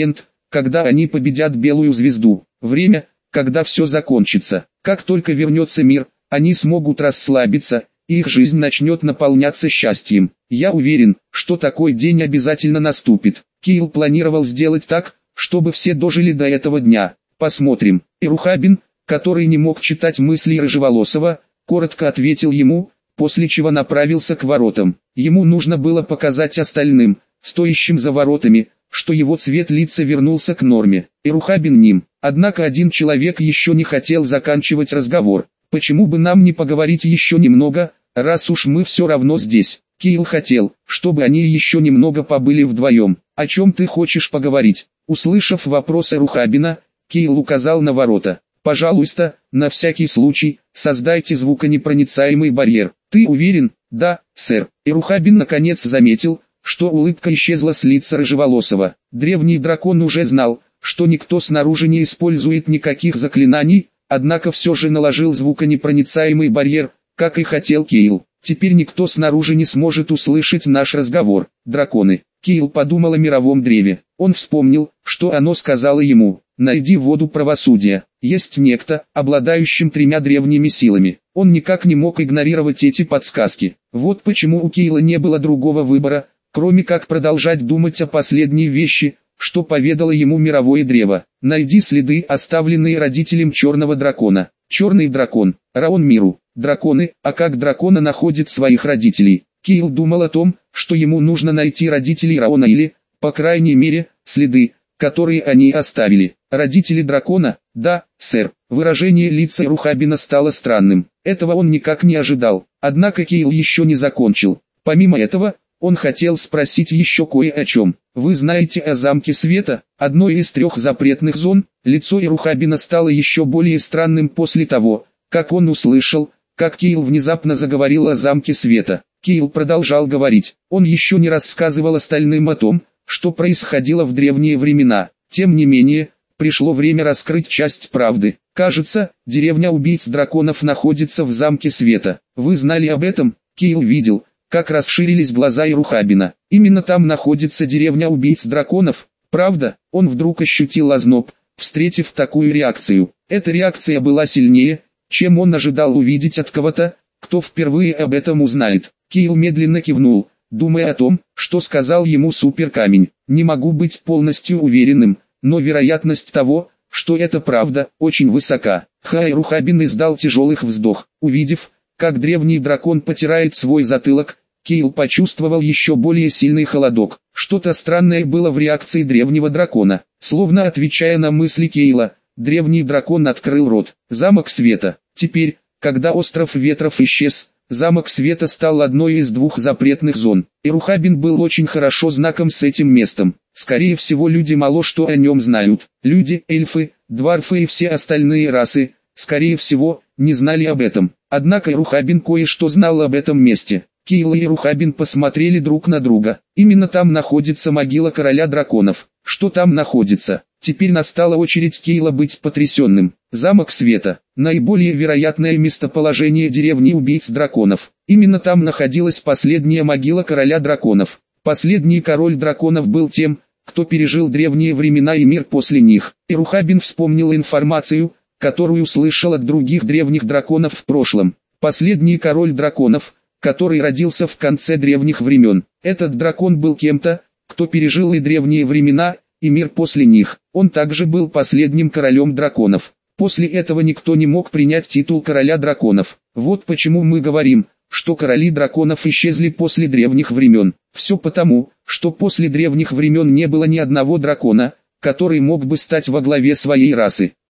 когда они победят Белую Звезду. Время, когда все закончится. Как только вернется мир, они смогут расслабиться, и их жизнь начнет наполняться счастьем. Я уверен, что такой день обязательно наступит. Кайл планировал сделать так, чтобы все дожили до этого дня. Посмотрим. Ирухабин, который не мог читать мысли Рыжеволосого, коротко ответил ему, после чего направился к воротам. Ему нужно было показать остальным, стоящим за воротами, что его цвет лица вернулся к норме. Ирухабин ним. Однако один человек еще не хотел заканчивать разговор. Почему бы нам не поговорить еще немного, раз уж мы все равно здесь? Кайл хотел, чтобы они еще немного побыли вдвоем. О чем ты хочешь поговорить? Услышав вопрос Ирухабина, Кайл указал на ворота. Пожалуйста, на всякий случай, создайте звуконепроницаемый барьер. Ты уверен? Да, сэр. Ирухабин наконец заметил, что улыбка исчезла с лица Рыжеволосого. Древний дракон уже знал, что никто снаружи не использует никаких заклинаний, однако все же наложил звуконепроницаемый барьер, как и хотел Кайл. Теперь никто снаружи не сможет услышать наш разговор. Драконы. Кайл подумал о мировом древе. Он вспомнил, что оно сказало ему: «Найди воду правосудия». Есть некто, обладающим тремя древними силами. Он никак не мог игнорировать эти подсказки. Вот почему у Кайла не было другого выбора, кроме как продолжать думать о последней вещи, что поведало ему мировое древо. Найди следы, оставленные родителем черного дракона. Черный дракон, Раон Миру. Драконы, а как дракона находит своих родителей? Кайл думал о том, что ему нужно найти родителей Раона или, по крайней мере, следы, которые они оставили. Родители дракона? Да, сэр. Выражение лица Ирухабина стало странным. Этого он никак не ожидал. Однако Кайл еще не закончил. Помимо этого, он хотел спросить еще кое о чем. Вы знаете о Замке Света, одной из трех запретных зон? Лицо Ирухабина стало еще более странным после того, как он услышал, как Кайл внезапно заговорил о Замке Света. Кайл продолжал говорить. Он еще не рассказывал остальным о том, что происходило в древние времена. Тем не менее, пришло время раскрыть часть правды. Кажется, деревня убийц драконов находится в Замке Света. Вы знали об этом? Кайл видел, как расширились глаза Ирухабина. Именно там находится деревня убийц драконов. Правда? Он вдруг ощутил озноб, встретив такую реакцию. Эта реакция была сильнее, чем он ожидал увидеть от кого-то, кто впервые об этом узнает. Кайл медленно кивнул, думая о том, что сказал ему суперкамень. Не могу быть полностью уверенным, но вероятность того, что это правда, очень высока. Ха. Ирухабин издал тяжелых вздох. Увидев, как древний дракон потирает свой затылок, Кайл почувствовал еще более сильный холодок. Что-то странное было в реакции древнего дракона. Словно отвечая на мысли Кайла, древний дракон открыл рот. Замок Света. Теперь, когда остров Ветров исчез, Замок Света стал одной из двух запретных зон. Ирухабин был очень хорошо знаком с этим местом. Скорее всего, люди мало что о нем знают. Люди, эльфы, дварфы и все остальные расы, скорее всего, не знали об этом. Однако Ирухабин кое-что знал об этом месте. Кайл и Ирухабин посмотрели друг на друга. Именно там находится могила короля драконов. Что там находится? Теперь настала очередь Кайла быть потрясенным. Замок Света. Наиболее вероятное местоположение деревни убийц драконов. Именно там находилась последняя могила короля драконов. Последний король драконов был тем, кто пережил древние времена и мир после них. Ирухабин вспомнил информацию, которую слышал от других древних драконов в прошлом. Последний король драконов, который родился в конце древних времен. Этот дракон был кем-то, кто пережил и древние времена, и мир после них. Он также был последним королем драконов. После этого никто не мог принять титул короля драконов. Вот почему мы говорим, что короли драконов исчезли после древних времен. Все потому, что после древних времен не было ни одного дракона, который мог бы стать во главе своей расы.